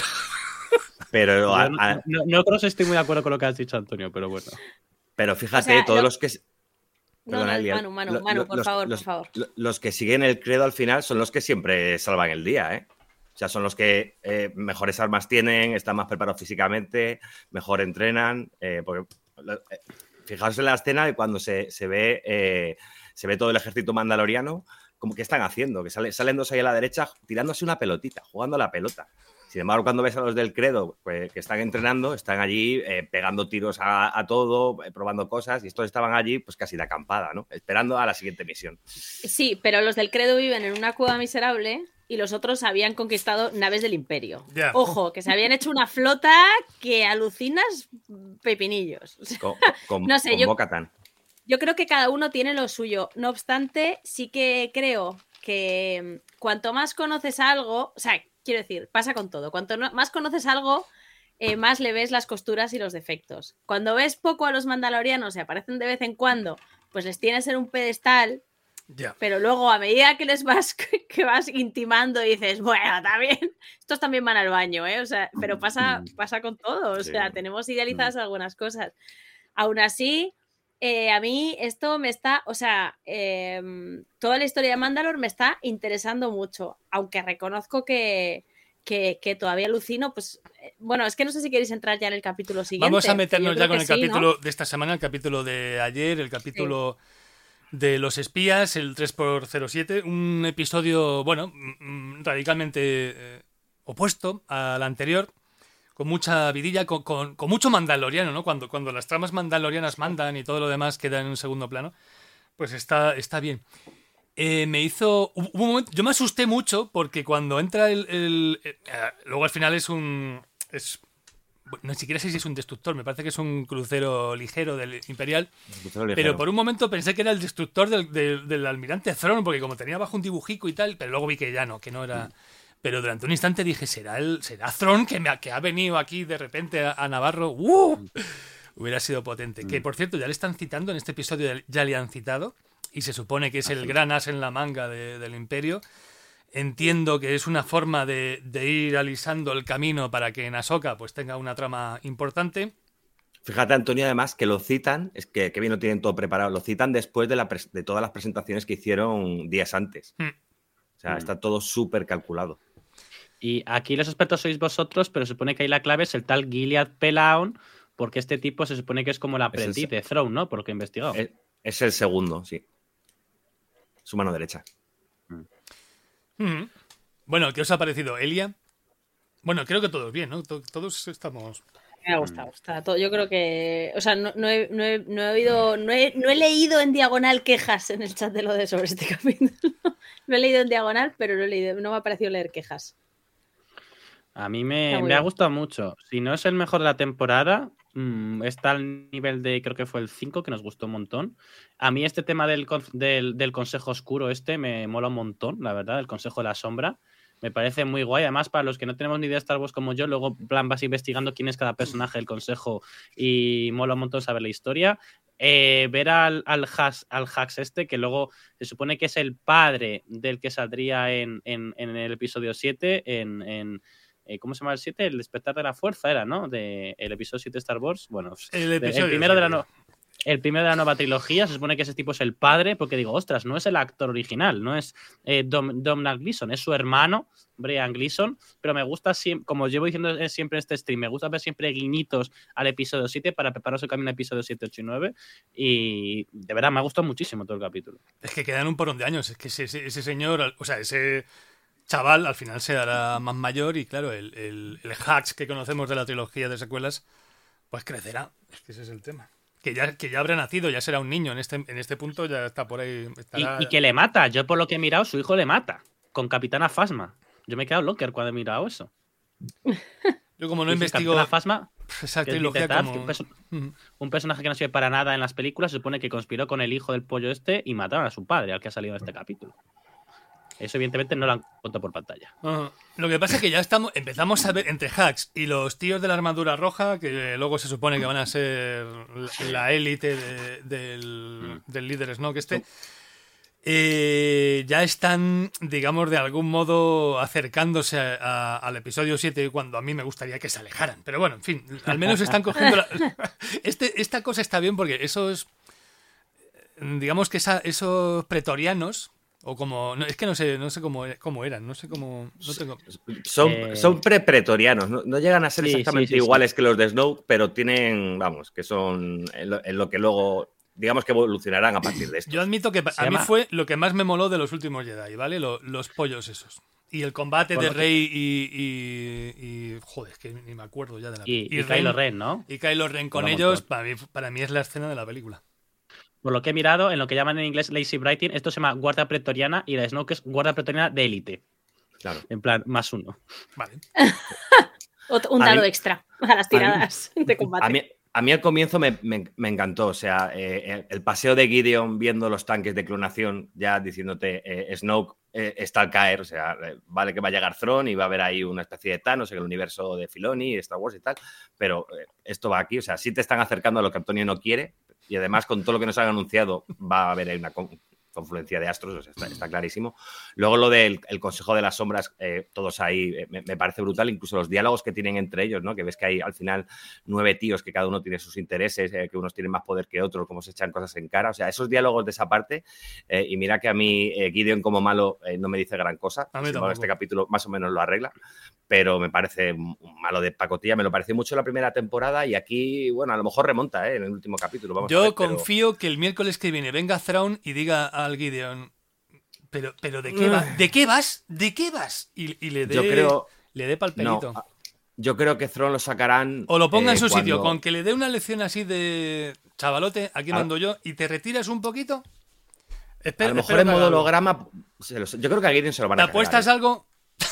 Pero a, no, a... no, no creo que estoy muy de acuerdo con lo que has dicho, Antonio, pero bueno. Pero fíjate, o sea, todos lo... los que... No, Perdona, no, Manu, Manu, Manu, los, por favor, los, por favor. Los que siguen el credo al final son los que siempre salvan el día, ¿eh? O sea, son los que eh, mejores armas tienen, están más preparados físicamente, mejor entrenan. Eh, porque, eh, fijaos en la escena de cuando se, se ve... Eh, se ve todo el ejército mandaloriano como que están haciendo, que sale, salen dos ahí a la derecha tirándose una pelotita, jugando a la pelota. Sin embargo, cuando ves a los del credo pues, que están entrenando, están allí eh, pegando tiros a, a todo, eh, probando cosas, y estos estaban allí pues casi de acampada, ¿no? Esperando a la siguiente misión. Sí, pero los del credo viven en una cueva miserable y los otros habían conquistado naves del Imperio. Yeah. Ojo, que se habían hecho una flota que alucinas pepinillos. Con, con, no sé, con yo, Bo-Katan. Yo creo que cada uno tiene lo suyo. No obstante, sí que creo que cuanto más conoces algo, o sea, quiero decir, pasa con todo. Cuanto no, más conoces algo, eh, más le ves las costuras y los defectos. Cuando ves poco a los mandalorianos y aparecen de vez en cuando, pues les tienes en un pedestal. Yeah. Pero luego, a medida que les vas, que vas intimando, dices, bueno, también, estos también van al baño, ¿eh? O sea, pero pasa, pasa con todo. O sea, sí. Tenemos idealizadas algunas cosas. Aún así, eh, a mí esto me está, o sea, eh, toda la historia de Mandalore me está interesando mucho, aunque reconozco que, que, que todavía alucino, pues, eh, bueno, es que no sé si queréis entrar ya en el capítulo siguiente. Vamos a meternos ya con el sí, capítulo ¿no? de esta semana, el capítulo de ayer, el capítulo... Sí. De los espías, el tres por cero siete, un episodio, bueno, radicalmente eh, opuesto al anterior, con mucha vidilla, con, con, con mucho mandaloriano, ¿no? Cuando, cuando las tramas mandalorianas mandan y todo lo demás queda en un segundo plano, pues está, está bien. Eh, me hizo... Un momento, yo me asusté mucho porque cuando entra el... el eh, luego al final es un... Es, no siquiera sé si es un destructor, me parece que es un crucero ligero del Imperial, ligero. Pero por un momento pensé que era el destructor del, del, del almirante Thrawn, porque como tenía abajo un dibujico y tal, pero luego vi que ya no, que no era... Pero durante un instante dije, ¿será el será Thrawn que, me, que ha venido aquí de repente a, a Navarro? ¡Uh! Hubiera sido potente. Mm. Que, por cierto, ya le están citando en este episodio, ya le han citado, y se supone que es el gran as en la manga de, del Imperio. Entiendo que es una forma de, de ir alisando el camino para que en Ahsoka pues tenga una trama importante. Fíjate, Antonio, además, que lo citan, es que, que bien lo tienen todo preparado, lo citan después de, la pres- de todas las presentaciones que hicieron días antes. Mm. O sea, mm. está todo súper calculado. Y aquí los expertos sois vosotros, pero se supone que ahí la clave es el tal Gilead Pelaon, porque este tipo se supone que es como el aprendiz el, de Thrawn, ¿no? Por lo que he investigado. Es, es el segundo, sí. Su mano derecha. Mm. Mm-hmm. Bueno, ¿qué os ha parecido, Elia? Bueno, creo que todos bien, ¿no? Todos estamos... Me ha gustado, está todo. Yo creo que... O sea, no, no, he, no, he, no he oído... No he, no he leído en diagonal quejas en el chat de lo de sobre este capítulo. No he leído en diagonal, pero no, he leído, no me ha parecido leer quejas. A mí me, me ha gustado mucho. Si no es el mejor de la temporada, mmm, está al nivel de, creo que fue el cinco, que nos gustó un montón. A mí este tema del, del, del Consejo Oscuro este me mola un montón, la verdad, el Consejo de la Sombra. Me parece muy guay. Además, para los que no tenemos ni idea de Star Wars como yo, luego en plan vas investigando quién es cada personaje del Consejo y mola un montón saber la historia. Eh, ver al, al, Hax, al Hax este, que luego se supone que es el padre del que saldría en, en, en el episodio siete, en... en ¿cómo se llama el siete? El despertar de la fuerza era, ¿no? De el episodio siete de Star Wars. Bueno, el, episodio el primero de la no, el primero de la nueva trilogía. Se supone que ese tipo es el padre, porque digo, ostras, no es el actor original, no es eh, Dom, Domhnall Gleeson, es su hermano, Brian Gleeson, pero me gusta, como llevo diciendo siempre en este stream, me gusta ver siempre guiñitos al episodio siete para preparar su camino al episodio siete, ocho y nueve, y de verdad me ha gustado muchísimo todo el capítulo. Es que quedan un porrón de años, es que ese, ese, ese señor, o sea, ese... chaval al final se hará más mayor y claro, el, el, el Hax que conocemos de la trilogía de secuelas pues crecerá, es que ese es el tema, que ya, que ya habrá nacido, ya será un niño en este, en este punto, ya está por ahí estará... y, y que le mata, yo por lo que he mirado su hijo le mata, con Capitana Phasma. Yo me he quedado locker cuando he mirado eso. Yo como no investigo Capitana Phasma, esa trilogía como... un, perso uh-huh. un personaje que no sirve para nada en las películas, se supone que conspiró con el hijo del pollo este y mataron a su padre, al que ha salido en este capítulo. Eso evidentemente no lo han contado por pantalla. Uh-huh. Lo que pasa es que ya estamos, empezamos a ver entre Hax y los tíos de la armadura roja, que luego se supone que van a ser la élite de, del, mm. del líder Snoke este, eh, ya están, digamos, de algún modo acercándose a, a, al episodio siete, cuando a mí me gustaría que se alejaran. Pero bueno, en fin, al menos están cogiendo... La... Este, esta cosa está bien porque esos... Digamos que esa, esos pretorianos... O como, no, es que no sé, no sé cómo, cómo eran, no sé cómo, no tengo... Son, eh... son pre-pretorianos, no, no llegan a ser sí, exactamente sí, sí, iguales sí. que los de Snoke, pero tienen, vamos, que son en lo, en lo que luego digamos que evolucionarán a partir de esto. Yo admito que a mí fue lo que más me moló de los últimos Jedi, ¿vale? Los, los pollos esos. Y el combate bueno, de Rey y, y, y... Joder, es que ni me acuerdo ya de la Y, y, y Kylo Ren, ¿no? Y Kylo Ren con ellos, para mí, para mí es la escena de la película. Por lo que he mirado, en lo que llaman en inglés Lazy Writing, esto se llama Guardia Pretoriana y la Snoke es Guardia Pretoriana de élite. Claro. En plan, más uno. Vale. Un dado mí, extra a las tiradas a mí, de combate. A mí, a mí al comienzo me, me, me encantó. O sea, eh, el paseo de Gideon viendo los tanques de clonación, ya diciéndote eh, Snoke eh, está al caer. O sea, eh, vale que va a llegar Thrawn y va a haber ahí una especie de Thanos en el universo de Filoni, Star Wars y tal. Pero eh, esto va aquí. O sea, sí te están acercando a lo que Antonio no quiere. Y además, con todo lo que nos han anunciado, va a haber ahí una confluencia de astros, o sea, está, está clarísimo. Luego lo del el Consejo de las Sombras, eh, todos ahí, eh, me, me parece brutal, incluso los diálogos que tienen entre ellos, ¿no? Que ves que hay al final nueve tíos que cada uno tiene sus intereses, eh, que unos tienen más poder que otros, cómo se echan cosas en cara, o sea, esos diálogos de esa parte, eh, y mira que a mí eh, Gideon como malo eh, no me dice gran cosa, a mí sin embargo, este capítulo más o menos lo arregla, pero me parece un malo de pacotilla, me lo pareció mucho la primera temporada y aquí, bueno, a lo mejor remonta eh, en el último capítulo. Vamos Yo a ver, confío pero... que el miércoles que viene venga Thrawn y diga al Gideon, pero, pero ¿de qué vas? ¿De qué vas? ¿De qué vas? Y, y le dé, yo creo, le dé pa'l pelito. No, yo creo que Thrawn lo sacarán... O lo ponga eh, en su cuando... sitio, con que le dé una lección así de chavalote, aquí a... mando yo, y te retiras un poquito. Espera, a lo mejor en modo holograma, yo creo que a Gideon se lo van a ¿Te apuestas cargar, ¿eh? algo?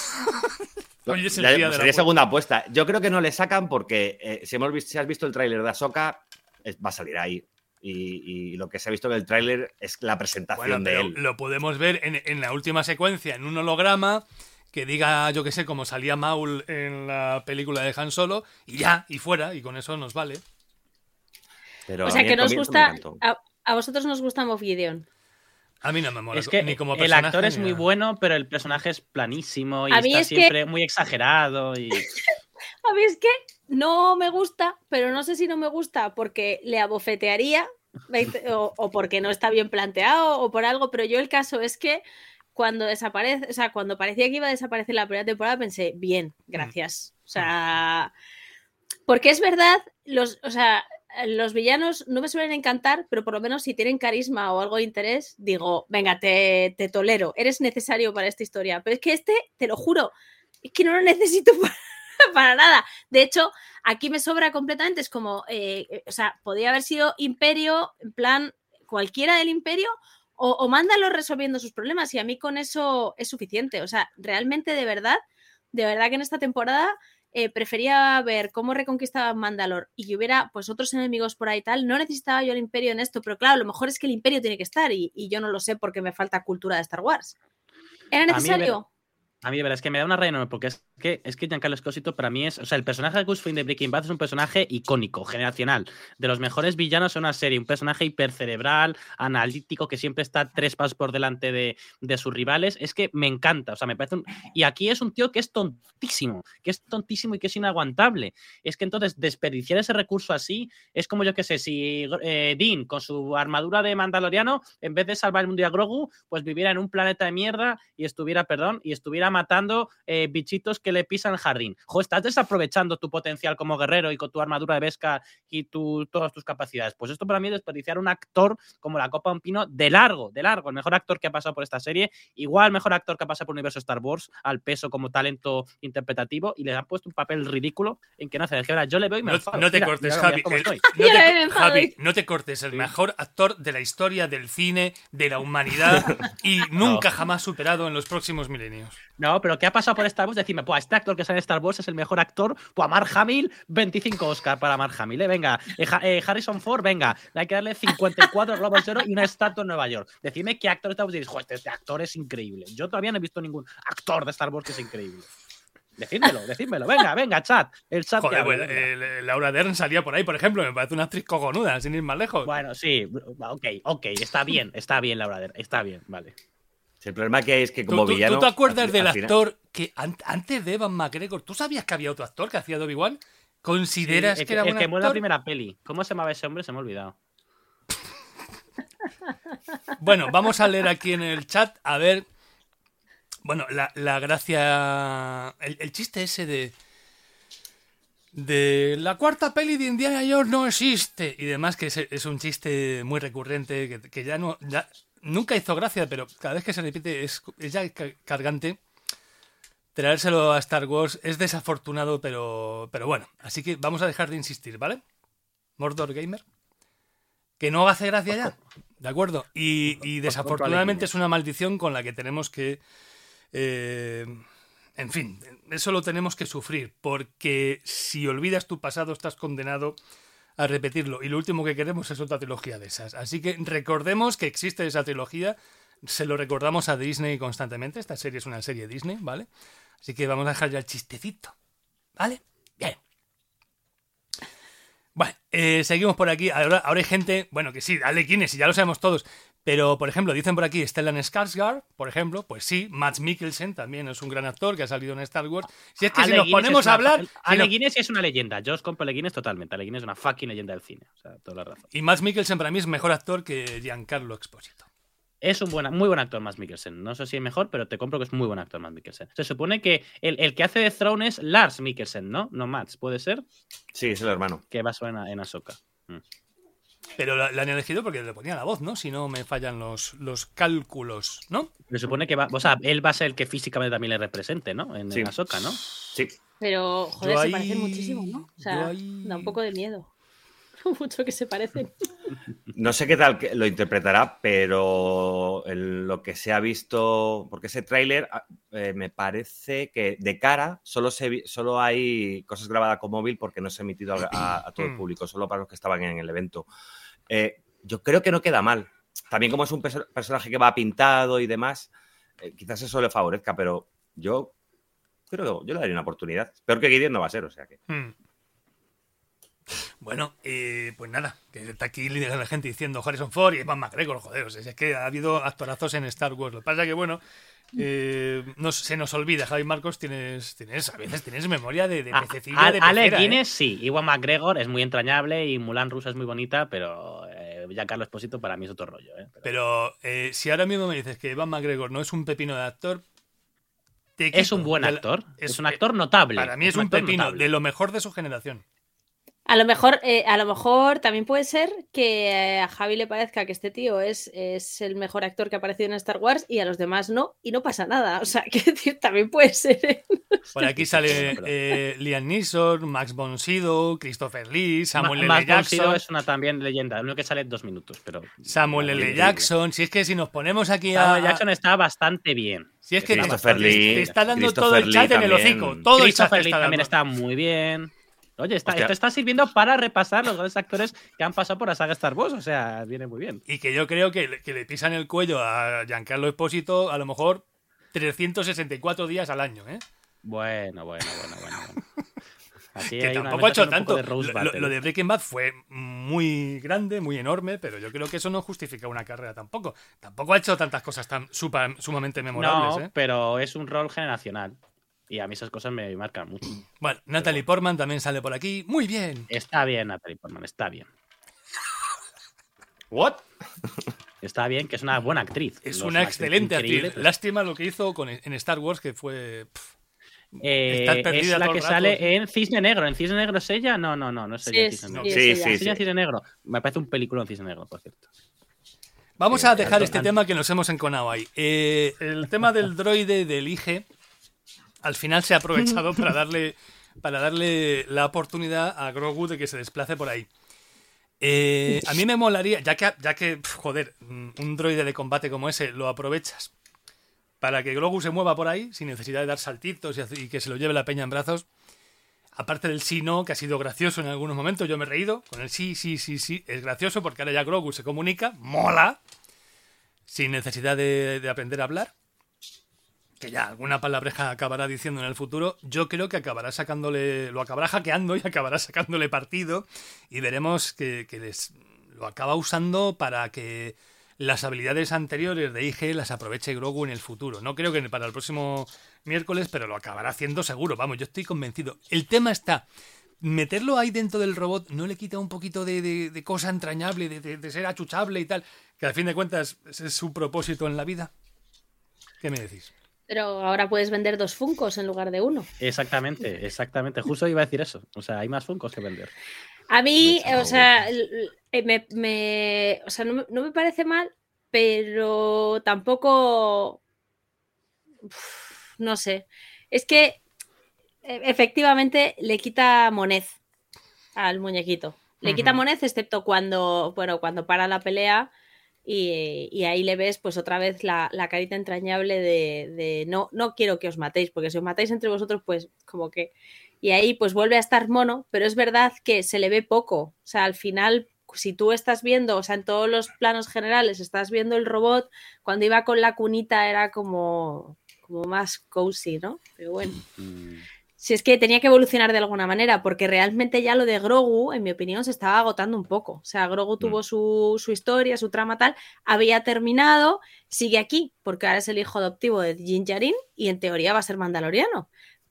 Oye, ya, sería apuesta. Segunda apuesta. Yo creo que no le sacan porque eh, si, hemos visto, si has visto el tráiler de Ahsoka, es, va a salir ahí. Y, y lo que se ha visto en el tráiler es la presentación bueno, de él. Lo podemos ver en, en la última secuencia, en un holograma, que diga, yo qué sé, como salía Maul en la película de Han Solo, y ya, y fuera, y con eso nos vale. Pero o sea, que nos gusta... A, a vosotros nos gusta Moff Gideon. A mí no me mola es que ni como personaje. El actor es muy bueno, pero el personaje es planísimo y a está siempre que... muy exagerado. Y... a mí es que no me gusta, pero no sé si no me gusta porque le abofetearía o, o porque no está bien planteado o por algo, pero yo el caso es que cuando desaparece, o sea, cuando parecía que iba a desaparecer la primera temporada pensé, bien, gracias. O sea, porque es verdad, los, o sea, los villanos no me suelen encantar, pero por lo menos si tienen carisma o algo de interés, digo, venga, te, te tolero, eres necesario para esta historia. Pero es que este, te lo juro, es que no lo necesito para, para nada. De hecho, aquí me sobra completamente, es como, eh, o sea, podría haber sido Imperio, en plan, cualquiera del Imperio, o, o mándalo resolviendo sus problemas, y a mí con eso es suficiente. O sea, realmente, de verdad, de verdad que en esta temporada... Eh, prefería ver cómo reconquistaba Mandalor y que hubiera pues otros enemigos por ahí y tal. No necesitaba yo el Imperio en esto, pero claro, lo mejor es que el Imperio tiene que estar y, y yo no lo sé porque me falta cultura de Star Wars. ¿Era necesario? A mí de verdad es que me da una raya porque es que, es que Giancarlo Esposito para mí es... O sea, el personaje de Gus Fring de Breaking Bad es un personaje icónico, generacional, de los mejores villanos en una serie, un personaje hipercerebral, analítico, que siempre está tres pasos por delante de, de sus rivales. Es que me encanta, o sea, me parece un... Y aquí es un tío que es tontísimo, que es tontísimo y que es inaguantable. Es que entonces desperdiciar ese recurso así es como, yo qué sé, si eh, Dean, con su armadura de mandaloriano, en vez de salvar el mundo y a Grogu, pues viviera en un planeta de mierda y estuviera, perdón, y estuviera matando eh, bichitos que le pisan el jardín. Jo, estás desaprovechando tu potencial como guerrero y con tu armadura de Beskar y tu, todas tus capacidades. Pues esto para mí es desperdiciar un actor como la Copa de un Pino de largo, de largo. El mejor actor que ha pasado por esta serie, igual mejor actor que ha pasado por el universo Star Wars, al peso como talento interpretativo, y le han puesto un papel ridículo en que no hace. Ahora yo le veo y me no, enfado. no te mira, cortes, mira, Javi. mira El, no, te, Javi no te cortes. El sí. mejor actor de la historia del cine, de la humanidad y nunca no. jamás superado en los próximos milenios. No, pero ¿qué ha pasado por Star Wars? Decime, pues este actor que sale en Star Wars es el mejor actor. Pues a Mark Hamill, veinticinco Oscar para Mark Hamill, ¿eh? Venga. Eh, eh, Harrison Ford, venga. Hay que darle cincuenta y cuatro Globos de Oro y una estatua en Nueva York. Decime qué actor Star Wars dices, joder, este actor es increíble. Yo todavía no he visto ningún actor de Star Wars que es increíble. Decídmelo, decídmelo. Venga, venga, chat. El chat. Joder, habla, pues, eh, Laura Dern salía por ahí, por ejemplo. Me parece una actriz cojonuda, sin ir más lejos. Bueno, sí. Ok, ok. Está bien, está bien, Laura Dern. Está bien, vale. El problema que hay es que como ¿Tú, villano... ¿Tú te acuerdas al, del al actor final... que an antes de Evan McGregor, tú sabías que había otro actor que hacía de Obi-Wan? ¿Consideras sí, el, que era el buen que actor? muere la primera peli. ¿Cómo se llamaba ese hombre? Se me ha olvidado. Bueno, vamos a leer aquí en el chat, a ver... Bueno, la, la gracia... El, el chiste ese de... de la cuarta peli de Indiana Jones no existe y demás, que es, es un chiste muy recurrente que, que ya no ya nunca hizo gracia, pero cada vez que se repite es, es ya cargante. Traérselo a Star Wars es desafortunado, pero, pero bueno, así que vamos a dejar de insistir, ¿vale? Mordor Gamer, que no hace gracia ya, ¿de acuerdo? Y, y desafortunadamente es una maldición con la que tenemos que... Eh, en fin, eso lo tenemos que sufrir, porque si olvidas tu pasado estás condenado a repetirlo. Y lo último que queremos es otra trilogía de esas. Así que recordemos que existe esa trilogía, se lo recordamos a Disney constantemente. Esta serie es una serie Disney, ¿vale? Así que vamos a dejar ya el chistecito, ¿vale? Bien. Bueno, eh, seguimos por aquí. Ahora, ahora hay gente, bueno, que sí, dale quién es, y ya lo sabemos todos. Pero, por ejemplo, dicen por aquí Stellan Skarsgård, por ejemplo, pues sí, Mads Mikkelsen también es un gran actor que ha salido en Star Wars. Si es que Ale si nos Guinness ponemos a hablar... Una, Ale si no... Guinness es una leyenda, yo os compro Ale Guinness totalmente. Ale Guinness es una fucking leyenda del cine, o sea, toda la razón. Y Mads Mikkelsen para mí es mejor actor que Giancarlo Esposito. Es un buen, muy buen actor Mads Mikkelsen. No sé si es mejor, pero te compro que es muy buen actor Mads Mikkelsen. Se supone que el, el que hace de Throne es Lars Mikkelsen, ¿no? No Mads, ¿puede ser? Sí, es el hermano. Que basó en, en Ahsoka. Mm. Pero la, la han elegido porque le ponía la voz, ¿no? Si no me fallan los, los cálculos, ¿no? Se supone que va, o sea, él va a ser el que físicamente también le represente, ¿no? En, sí. en Ahsoka, ¿no? Sí. Pero, joder, yo se ahí... parecen muchísimo, ¿no? O sea, ahí... da un poco de miedo. Mucho que se parecen. No sé qué tal lo interpretará, pero en lo que se ha visto, porque ese tráiler eh, me parece que de cara solo, se, solo hay cosas grabadas con móvil porque no se ha emitido a, a, a todo el público, solo para los que estaban en el evento. Eh, yo creo que no queda mal. También como es un perso- personaje que va pintado y demás, eh, quizás eso le favorezca, pero yo creo que yo le daría una oportunidad. Peor que Gideon no va a ser, o sea que... Hmm. Bueno, eh, pues nada, que está aquí la gente diciendo Harrison Ford y Ewan McGregor, joder, o sea, es que ha habido actorazos en Star Wars. Lo que pasa es que, bueno, eh, no, se nos olvida, Javi Marcos, tienes, tienes a veces tienes memoria de, de pececilla, de Ale pecera, Guinness, ¿eh? sí, Ewan McGregor es muy entrañable y Mulan Rusa es muy bonita, pero eh, Giancarlo Esposito para mí es otro rollo. ¿eh? Pero, pero eh, si ahora mismo me dices que Ewan McGregor no es un pepino de actor... Te es un buen la, actor, es, es un actor eh, notable. Para mí es, es un, un pepino, notable. De lo mejor de su generación. A lo mejor, eh, a lo mejor también puede ser que a Javi le parezca que este tío es, es el mejor actor que ha aparecido en Star Wars y a los demás no, y no pasa nada. O sea, que decir, también puede ser. Por aquí sale eh, Liam Neeson, Max von Sydow, Christopher Lee, Samuel L. Max Jackson. Max von es una también leyenda, uno que sale dos minutos, pero... Samuel L. Jackson, si es que si nos ponemos aquí a... Samuel Jackson está bastante bien. Si es que Christopher te, Lee, te está dando todo el chat en el hocico. Todo Christopher el Lee está también dando. está muy bien. Oye, está, esto está sirviendo para repasar los grandes actores que han pasado por la saga Star Wars, o sea, viene muy bien. Y que yo creo que le, que le pisan el cuello a Giancarlo Esposito a lo mejor trescientos sesenta y cuatro días al año, ¿eh? Bueno, bueno, bueno, bueno. bueno. Aquí que hay tampoco ha hecho tanto. De lo, lo de Breaking Bad fue muy grande, muy enorme, pero yo creo que eso no justifica una carrera tampoco. Tampoco ha hecho tantas cosas tan super, sumamente memorables, no, ¿eh? Pero es un rol generacional. Y a mí esas cosas me marcan mucho. Bueno, Natalie Pero... Portman también sale por aquí. Muy bien. Está bien, Natalie Portman, está bien. ¿What? Está bien, que es una buena actriz. Es Los una excelente actriz. Pues... Lástima lo que hizo con, en Star Wars, que fue... Pff, eh, es la que sale en Cisne Negro. ¿En Cisne Negro es ella? No, no, no, no es ella. Sí, Cisne Negro. Sí, sí, sí, sí. Cisne Negro. Me parece un película en Cisne Negro, por cierto. Vamos sí, a dejar alto, este alto. tema que nos hemos enconado ahí. Eh, el tema del droide del I G E al final se ha aprovechado para darle, para darle la oportunidad a Grogu de que se desplace por ahí. Eh, a mí me molaría, ya que, ya que, joder, un droide de combate como ese lo aprovechas para que Grogu se mueva por ahí sin necesidad de dar saltitos y, y que se lo lleve la peña en brazos. Aparte del sí, no, que ha sido gracioso en algunos momentos, yo me he reído. Con el sí, sí, sí, sí, es gracioso porque ahora ya Grogu se comunica, mola, sin necesidad de, de aprender a hablar. Que ya alguna palabreja acabará diciendo en el futuro. Yo creo que acabará sacándole, lo acabará hackeando y acabará sacándole partido. Y veremos que, que les, lo acaba usando para que las habilidades anteriores de I G las aproveche Grogu en el futuro. No creo que para el próximo miércoles, pero lo acabará haciendo seguro. Vamos, yo estoy convencido. El tema está, meterlo ahí dentro del robot no le quita un poquito de, de, de cosa entrañable, de, de, de ser achuchable y tal, que al fin de cuentas ese es su propósito en la vida. ¿Qué me decís? Pero ahora puedes vender dos Funkos en lugar de uno. Exactamente, exactamente. Justo iba a decir eso. O sea, hay más Funkos que vender. A mí, o sea, me, me, o sea no, me, no me parece mal, pero tampoco... Uf, no sé. Es que efectivamente le quita monez al muñequito. Le uh-huh. quita monez, excepto cuando, bueno, cuando para la pelea y, y ahí le ves pues otra vez la, la carita entrañable de, de no, no quiero que os matéis, porque si os matáis entre vosotros, pues como que... Y ahí pues vuelve a estar mono, pero es verdad que se le ve poco. O sea, al final, si tú estás viendo, o sea, en todos los planos generales, estás viendo el robot, cuando iba con la cunita era como, como más cozy, ¿no? Pero bueno... Mm. Si es que tenía que evolucionar de alguna manera, porque realmente ya lo de Grogu, en mi opinión, se estaba agotando un poco. O sea, Grogu tuvo su, su historia, su trama tal, había terminado, sigue aquí, porque ahora es el hijo adoptivo de Din Djarin y en teoría va a ser mandaloriano.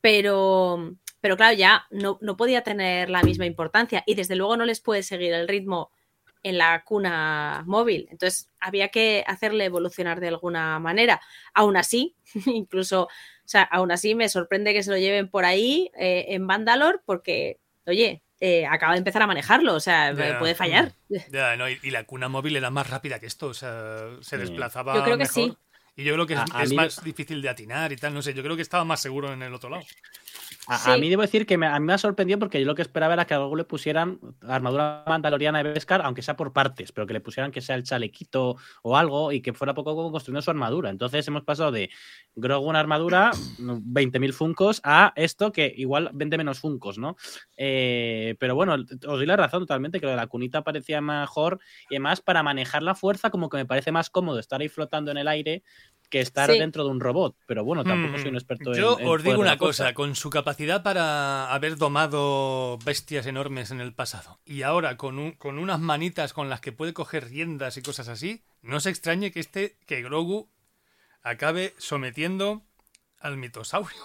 Pero, pero claro, ya no, no podía tener la misma importancia y desde luego no les puede seguir el ritmo en la cuna móvil. Entonces había que hacerle evolucionar de alguna manera. Aún así, incluso... O sea, aún así me sorprende que se lo lleven por ahí eh, en Mandalore porque, oye, eh, acaba de empezar a manejarlo, o sea, yeah. puede fallar. Yeah, no, y, y la cuna móvil era más rápida que esto, o sea, se desplazaba yo creo que mejor. Sí. Y yo creo que es, a, a es mí... más difícil de atinar y tal, no sé, yo creo que estaba más seguro en el otro lado. A, sí. a mí debo decir que me, a mí me ha sorprendido porque yo lo que esperaba era que a algo le pusieran armadura mandaloriana de Beskar, aunque sea por partes, pero que le pusieran que sea el chalequito o algo y que fuera poco a poco construyendo su armadura. Entonces hemos pasado de Grogu una armadura, veinte mil Funkos, a esto que igual vende menos Funkos, ¿no? Eh, pero bueno, os doy la razón totalmente, que lo de la cunita parecía mejor y además para manejar la fuerza como que me parece más cómodo estar ahí flotando en el aire que estar sí. dentro de un robot, pero bueno, tampoco soy un experto en... Yo en os digo una cosa, con su capacidad para haber domado bestias enormes en el pasado y ahora con, un, con unas manitas con las que puede coger riendas y cosas así, no se extrañe que este, que Grogu acabe sometiendo al mitosaurio.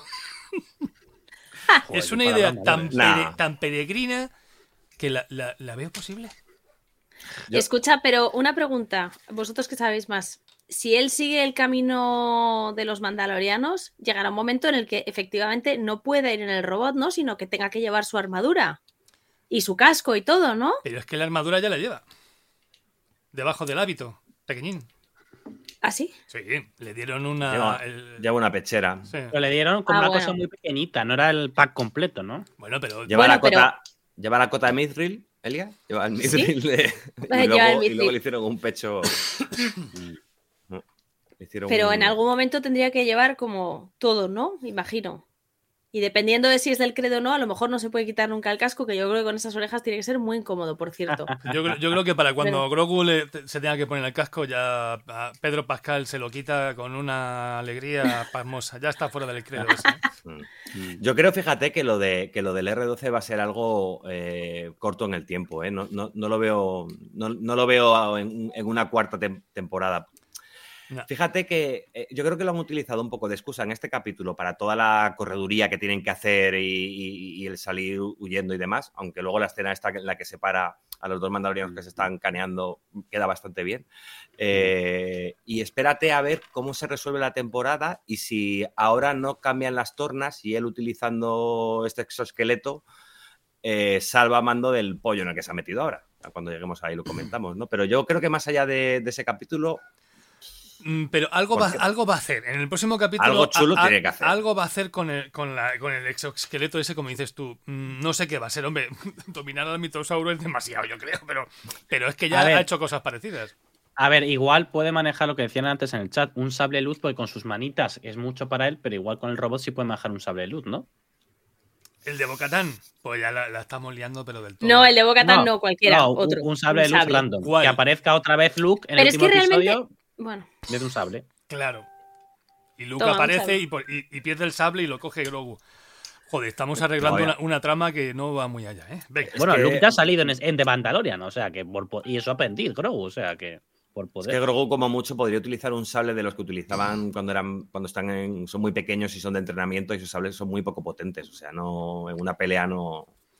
Es una idea tan, pere, tan peregrina que la, la, la veo posible. Yo... Escucha, pero una pregunta, vosotros que sabéis más. Si él sigue el camino de los mandalorianos, llegará un momento en el que efectivamente no pueda ir en el robot, ¿no? Sino que tenga que llevar su armadura y su casco y todo, ¿no? Pero es que la armadura ya la lleva. Debajo del hábito, pequeñín. ¿Ah, sí? Sí, le dieron una... Lleva, el... lleva una pechera. Sí. Pero le dieron como ah, una bueno. cosa muy pequeñita, no era el pack completo, ¿no? Bueno, pero... Lleva, bueno, la, cota, pero... lleva la cota de Mithril, Elia. Lleva el Mithril ¿Sí? de... y, luego, el Mithril. y luego le hicieron un pecho... Pero un... en algún momento tendría que llevar como todo, ¿no? Imagino. Y dependiendo de si es del credo o no, a lo mejor no se puede quitar nunca el casco, que yo creo que con esas orejas tiene que ser muy incómodo, por cierto. Yo, yo creo que para cuando Pero... Grogu le, se tenga que poner el casco, ya Pedro Pascal se lo quita con una alegría pasmosa. Ya está fuera del credo ese. Yo creo, fíjate, que lo de que lo del R doce va a ser algo eh, corto en el tiempo. ¿eh? No, no, no lo veo, no, no lo veo en, en una cuarta te- temporada. No. Fíjate que eh, yo creo que lo han utilizado un poco de excusa en este capítulo para toda la correduría que tienen que hacer y, y, y el salir huyendo y demás, aunque luego la escena esta en la que separa a los dos mandalorianos que se están caneando queda bastante bien. Eh, y espérate a ver cómo se resuelve la temporada y si ahora no cambian las tornas y él utilizando este exoesqueleto eh, salva a Mando del pollo en el que se ha metido ahora. Cuando lleguemos ahí lo comentamos, ¿no? Pero yo creo que más allá de, de ese capítulo... Pero algo va, algo va a hacer. En el próximo capítulo. Algo chulo a, a, tiene que hacer. Algo va a hacer con el, con, la, con el exoesqueleto ese, como dices tú. No sé qué va a ser, hombre. Dominar al mitosauro es demasiado, yo creo. Pero, pero es que ya ha hecho cosas parecidas. A ver, igual puede manejar lo que decían antes en el chat, un sable luz, porque con sus manitas es mucho para él, pero igual con el robot sí puede manejar un sable luz, ¿no? El de Bo-Katan, pues ya la, la estamos liando, pero del todo. No, el de Bo-Katan no, no, cualquiera. No, otro. Un, un sable de luz sable. random. ¿Cuál? Que aparezca otra vez Luke en pero el último es que episodio. Realmente... Bueno. De un sable. Claro. Y Luke Toma, aparece y, y, y pierde el sable y lo coge Grogu. Joder, estamos arreglando no, una, una trama que no va muy allá, ¿eh? Venga, bueno, es que... Luke ya ha salido en, en The Mandalorian, o sea que por, y eso ha aprendido Grogu, o sea que por poder. Es que Grogu como mucho podría utilizar un sable de los que utilizaban cuando eran cuando están en, son muy pequeños y son de entrenamiento y esos sables son muy poco potentes, o sea, no en una pelea no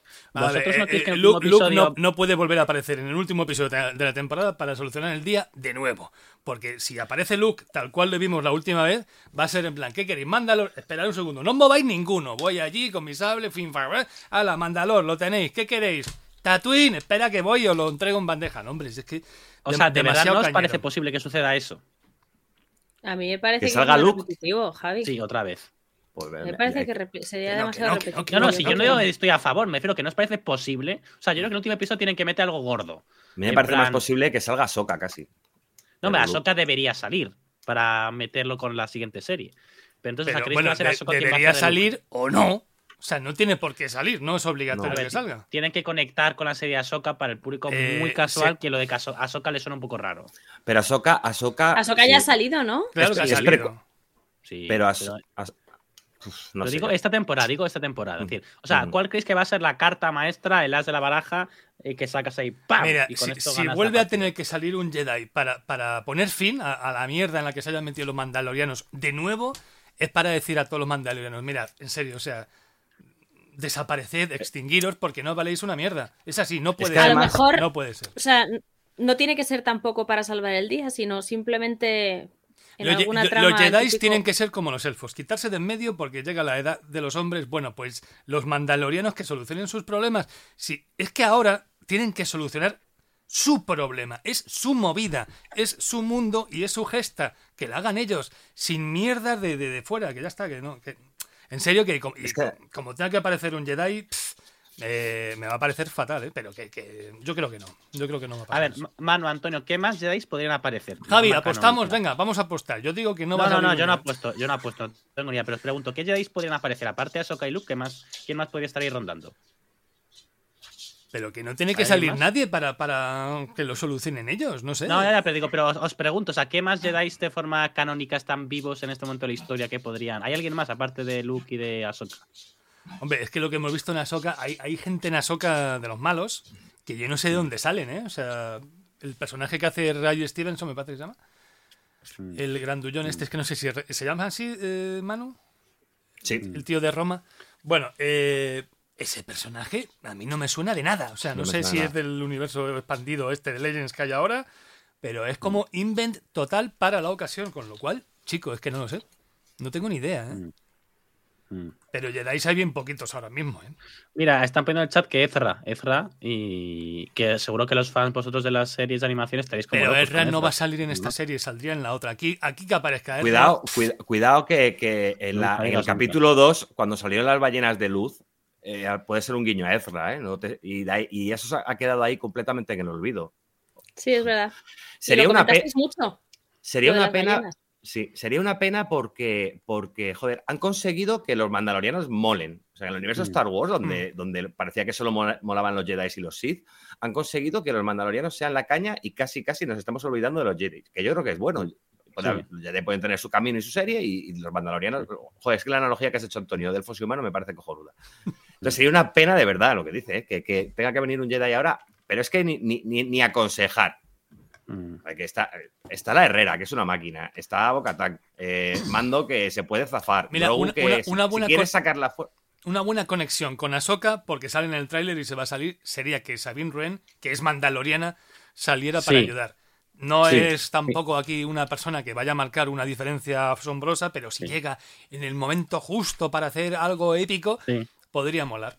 Vale, eh, eh, Luke, episodio... Luke no, no puede volver a aparecer en el último episodio de la temporada para solucionar el día de nuevo. Porque si aparece Luke tal cual le vimos la última vez, va a ser en plan, ¿qué queréis? Mandalor, esperad un segundo, no os mováis ninguno. Voy allí con mi sable, fin, a la Mandalor, lo tenéis, ¿qué queréis? Tatooine, espera que voy o lo entrego en bandeja. No, hombre, es que... O sea, ¿de verdad no os parece posible que suceda eso? A mí me parece que, que salga es Luke. Repetitivo, Javi. Sí, otra vez. Pues, me parece que rep- sería que no, demasiado que no, repetitivo. que no, No, no, que si no, yo no que digo no. que estoy a favor, me refiero que no os parece posible. O sea, yo creo que en el último episodio tienen que meter algo gordo. A mí me En parece plan- más posible que salga Ahsoka casi. No, hombre, Pero Luke- Ahsoka debería salir para meterlo con la siguiente serie. Pero entonces, Pero, ¿creéis bueno, que va a ser de- Ahsoka quien va a debería hacer de Luke? salir o no. O sea, no tiene por qué salir, no es obligatorio No. que salga. Tienen que conectar con la serie de Ahsoka para el público Eh, muy casual, sí. que lo de caso Ahsoka le suena un poco raro. Pero Ahsoka... Ahsoka, Ahsoka sí. ya ha salido, ¿no? Claro Es- que ha es salido. preco- Sí, Pero, As- pero- As- Uf, no Lo sé digo yo. esta temporada, digo esta temporada. Es decir, o sea, Mm. ¿cuál creéis que va a ser la carta maestra, el as de la baraja, eh, que sacas ahí? ¡Pam! Mira, Y con si, esto si ganas la vuelve a partida. tener que salir un Jedi para, para poner fin a, a la mierda en la que se hayan metido los mandalorianos de nuevo, es para decir a todos los mandalorianos, mirad, en serio, o sea, desapareced, extinguiros porque no valéis una mierda. Es así, no puede que ser. A lo además- mejor, No puede ser. o sea, no tiene que ser tampoco para salvar el día, sino simplemente en Los, alguna ye- trama. los el Jedi típico- tienen que ser como los elfos, quitarse de en medio porque llega la edad de los hombres. Bueno, pues los mandalorianos que solucionen sus problemas. Sí, es que ahora tienen que solucionar su problema, es su movida, es su mundo y es su gesta. Que la hagan ellos, sin mierdas de, de, de fuera, que ya está, que no. Que... En serio, que, como, y Es que- como tenga que aparecer un Jedi, pff, eh, me va a parecer fatal, ¿eh? Pero que, que yo creo que no. Yo creo que no va a A pasar. ver, eso. Ma- Manu, Antonio, ¿qué más Jedi podrían aparecer? Javi, Más apostamos, canónica. venga, vamos a apostar. Yo digo que no, No, va a no, salir no, un yo no Jedi. apuesto, yo no apuesto, no tengo ni idea, pero os pregunto, ¿qué Jedi podrían aparecer? Aparte de Ahsoka y Luke, ¿qué más, ¿quién más podría estar ahí rondando? Pero que no tiene que ¿Hay salir más? nadie para, para que lo solucionen ellos, no sé. No, ya, ya, pero digo, pero os, os pregunto, o sea, ¿qué más Jedi de forma canónica están vivos en este momento de la historia que podrían? ¿Hay alguien más aparte de Luke y de Ahsoka? Hombre, es que lo que hemos visto en Ahsoka, hay, hay gente en Ahsoka de los malos que yo no sé de dónde salen, ¿eh? O sea, el personaje que hace Ray Stevenson, me parece que se llama. El grandullón este, es que no sé si se llama así, eh, Manu. Sí. El tío de Roma. Bueno, eh, ese personaje a mí no me suena de nada. O sea, no, No me sé suena si nada. es del universo expandido este de Legends que hay ahora, pero es como invent total para la ocasión. Con lo cual, chico, es que no lo sé. No tengo ni idea, ¿eh? Mm. Pero Jedi hay bien poquitos ahora mismo, ¿eh? Mira, están poniendo en el chat que Ezra, Ezra, y que seguro que los fans vosotros de las series de animación estaréis como Pero locos Ezra con no Ezra. va a salir en esta ¿No? serie, saldría en la otra. Aquí, aquí que aparezca Ezra. Cuidado, cuida- cuidado que, que en, No la- me en digas el capítulo dos, cuando salieron las ballenas de luz, eh, puede ser un guiño a Ezra, ¿eh? No te- y, de ahí- y eso se ha- ha quedado ahí completamente en el olvido. Sí, es verdad. Sería Y lo una, pe- comentasteis mucho. sería lo de una las pena. ballenas. Sí, sería una pena porque, porque, joder, han conseguido que los mandalorianos molen. O sea, en el universo Mm. Star Wars, donde, donde parecía que solo mola- molaban los Jedi y los Sith, han conseguido que los mandalorianos sean la caña y casi, casi nos estamos olvidando de los Jedi. Que yo creo que es bueno. Pueden- Los Jedi pueden tener su camino y su serie y, y los mandalorianos... Joder, es que la analogía que has hecho, Antonio, del Elfos y humano me parece cojonuda. Entonces sería una pena de verdad lo que dice, ¿eh? que, que tenga que venir un Jedi ahora, pero es que ni, ni, ni, ni aconsejar. Mm. Porque está, está la Herrera, que es una máquina. Está Bo-Katan. Eh, Mando, que se puede zafar. Mira, Grogu, una- que una- si- una si, buena quieres co- sacar la fu- Una buena conexión con Ahsoka, porque sale en el tráiler y se va a salir, sería que Sabine Wren, que es mandaloriana, saliera para Sí. ayudar. No Sí. es tampoco aquí una persona que vaya a marcar una diferencia asombrosa, pero si Sí. llega en el momento justo para hacer algo épico, Sí. podría molar.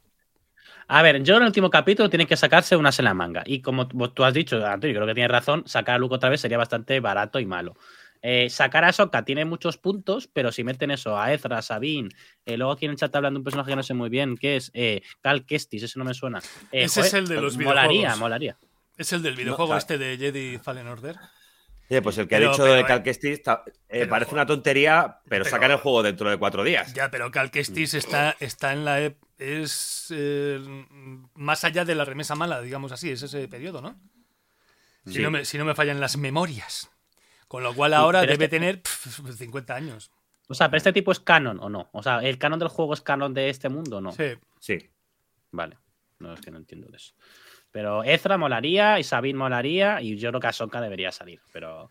A ver, yo en el último capítulo tienen que sacarse unas en la manga. Y como tú tú has dicho, Antonio, creo que tienes razón, sacar a Luke otra vez sería bastante barato y malo. Eh, sacar a Ahsoka tiene muchos puntos, pero si meten eso a Ezra, a Sabine, eh, luego aquí en el chat hablan de un personaje que no sé muy bien, que es eh, Cal Kestis, ese no me suena. Eh, Ese es el de los Molaría, videojuegos. molaría. Es el del videojuego No, este de Jedi Fallen Order. Oye, pues el que Pero- ha dicho pero, de eh, Cal Kestis está- eh, pero, parece joder. una tontería, pero, Pero- sacan el juego dentro de cuatro días. Ya, pero Cal Kestis está, está en la... ep- es eh, más allá de la remesa mala, digamos así, es ese periodo, ¿no? Si, Sí. no me, si no me fallan las memorias. Con lo cual ahora pero debe este- tener pf, cincuenta años. O sea, pero este tipo es canon o no. O sea, ¿el canon del juego es canon de este mundo o no? Sí. Sí. Vale. No, es que no entiendo de eso. Pero Ezra molaría y Sabine molaría y yo creo que Ahsoka debería salir. Pero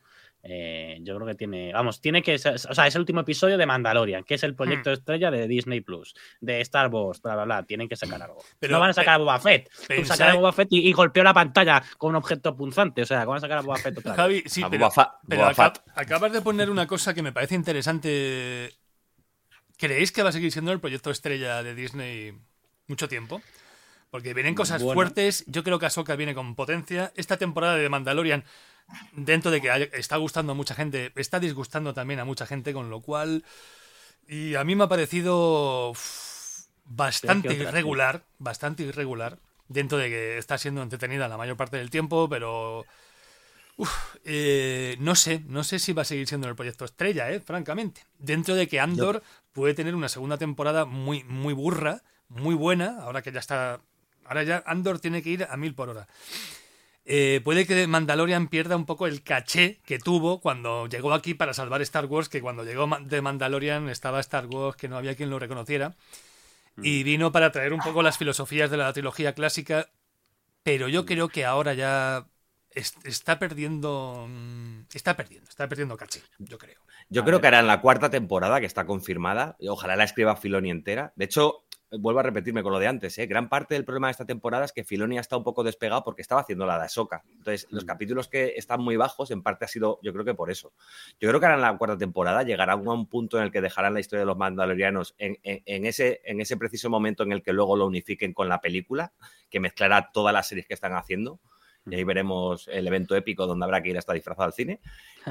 Eh, yo creo que tiene, vamos, tiene que ser, o sea, es el último episodio de Mandalorian, que es el proyecto estrella de Disney Plus, de Star Wars, bla, bla, bla, tienen que sacar algo. Pero, no van a sacar a Boba Fett, pensá... sacar a Boba Fett y, y golpeó la pantalla con un objeto punzante, o sea, ¿cómo van a sacar a Boba Fett otra vez? Javi, sí, a pero, Boba Fett, pero Boba acab, Fett. acabas de poner una cosa que me parece interesante. ¿Creéis que va a seguir siendo el proyecto estrella de Disney mucho tiempo? Porque vienen cosas bueno. fuertes. Yo creo que Ahsoka viene con potencia. Esta temporada de Mandalorian, dentro de que está gustando a mucha gente, está disgustando también a mucha gente, con lo cual... Y a mí me ha parecido uff, bastante irregular, bastante irregular, dentro de que está siendo entretenida la mayor parte del tiempo, pero... Uf, eh, no sé, no sé si va a seguir siendo el proyecto estrella, eh, francamente. Dentro de que Andor Yo... puede tener una segunda temporada muy, muy burra, muy buena, ahora que ya está... Ahora ya Andor tiene que ir a mil por hora. Eh, puede que Mandalorian pierda un poco el caché que tuvo cuando llegó aquí para salvar Star Wars, que cuando llegó de Mandalorian estaba Star Wars, que no había quien lo reconociera, mm. y vino para traer un poco las filosofías de la trilogía clásica, pero yo creo que ahora ya está perdiendo, está perdiendo, está perdiendo caché, yo creo. Yo a creo ver. que harán la cuarta temporada, que está confirmada, y ojalá la escriba Filoni entera. De hecho, vuelvo a repetirme con lo de antes, ¿eh? Gran parte del problema de esta temporada es que Filoni ha estado un poco despegado porque estaba haciendo la de Ahsoka. Entonces, mm. los capítulos que están muy bajos, en parte ha sido, yo creo que por eso. Yo creo que harán la cuarta temporada, llegarán a un punto en el que dejarán la historia de los mandalorianos en, en, en, ese, en ese preciso momento en el que luego lo unifiquen con la película, que mezclará todas las series que están haciendo. Y ahí veremos el evento épico donde habrá que ir hasta disfrazado al cine.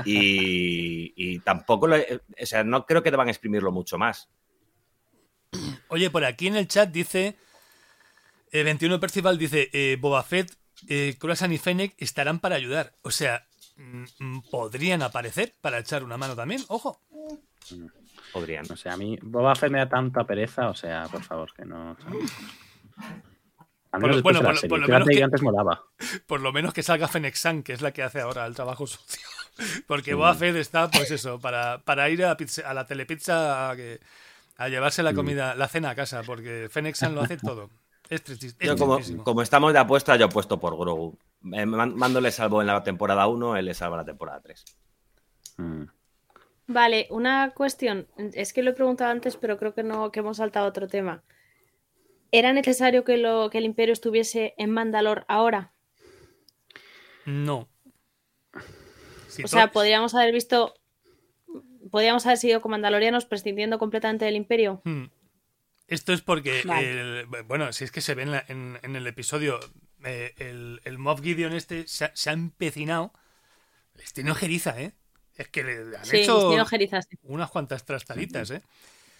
Y, y tampoco, lo, o sea, no creo que deban exprimirlo mucho más. Oye, por aquí en el chat dice, eh, veintiuno Percival dice, eh, Boba Fett, eh, Croissant y Fennec estarán para ayudar. O sea, mm, podrían aparecer para echar una mano también, ojo. Podrían. O sea, a mí Boba Fett me da tanta pereza, o sea, por favor, que no... Por lo, bueno, por, lo, por, lo menos que, antes molaba. por lo menos que salga Fennec Shand, que es la que hace ahora el trabajo sucio. Porque Boba Fett está, pues eso, para, para ir a, pizza, a la telepizza a, que, a llevarse la comida, la cena a casa, porque Fennec Shand lo hace todo. Es tristísimo. Yo como, como estamos de apuesta, yo apuesto por Grogu. Eh, Mando le salvó en la temporada uno, él le salva en la temporada tres. Mm. Vale, una cuestión. Es que lo he preguntado antes, pero creo que no, que hemos saltado a otro tema. ¿Era necesario que, lo, que el Imperio estuviese en Mandalor ahora? No. Si o sea, podríamos haber visto... Podríamos haber sido con mandalorianos prescindiendo completamente del Imperio. Hmm. Esto es porque... Vale. El, bueno, si es que se ve en, la, en, en el episodio, eh, el, el Moff Gideon este se ha, se ha empecinado. Les tiene ojeriza, ¿eh? Es que le han sí, hecho ojeriza, sí. unas cuantas trastaditas, ¿eh?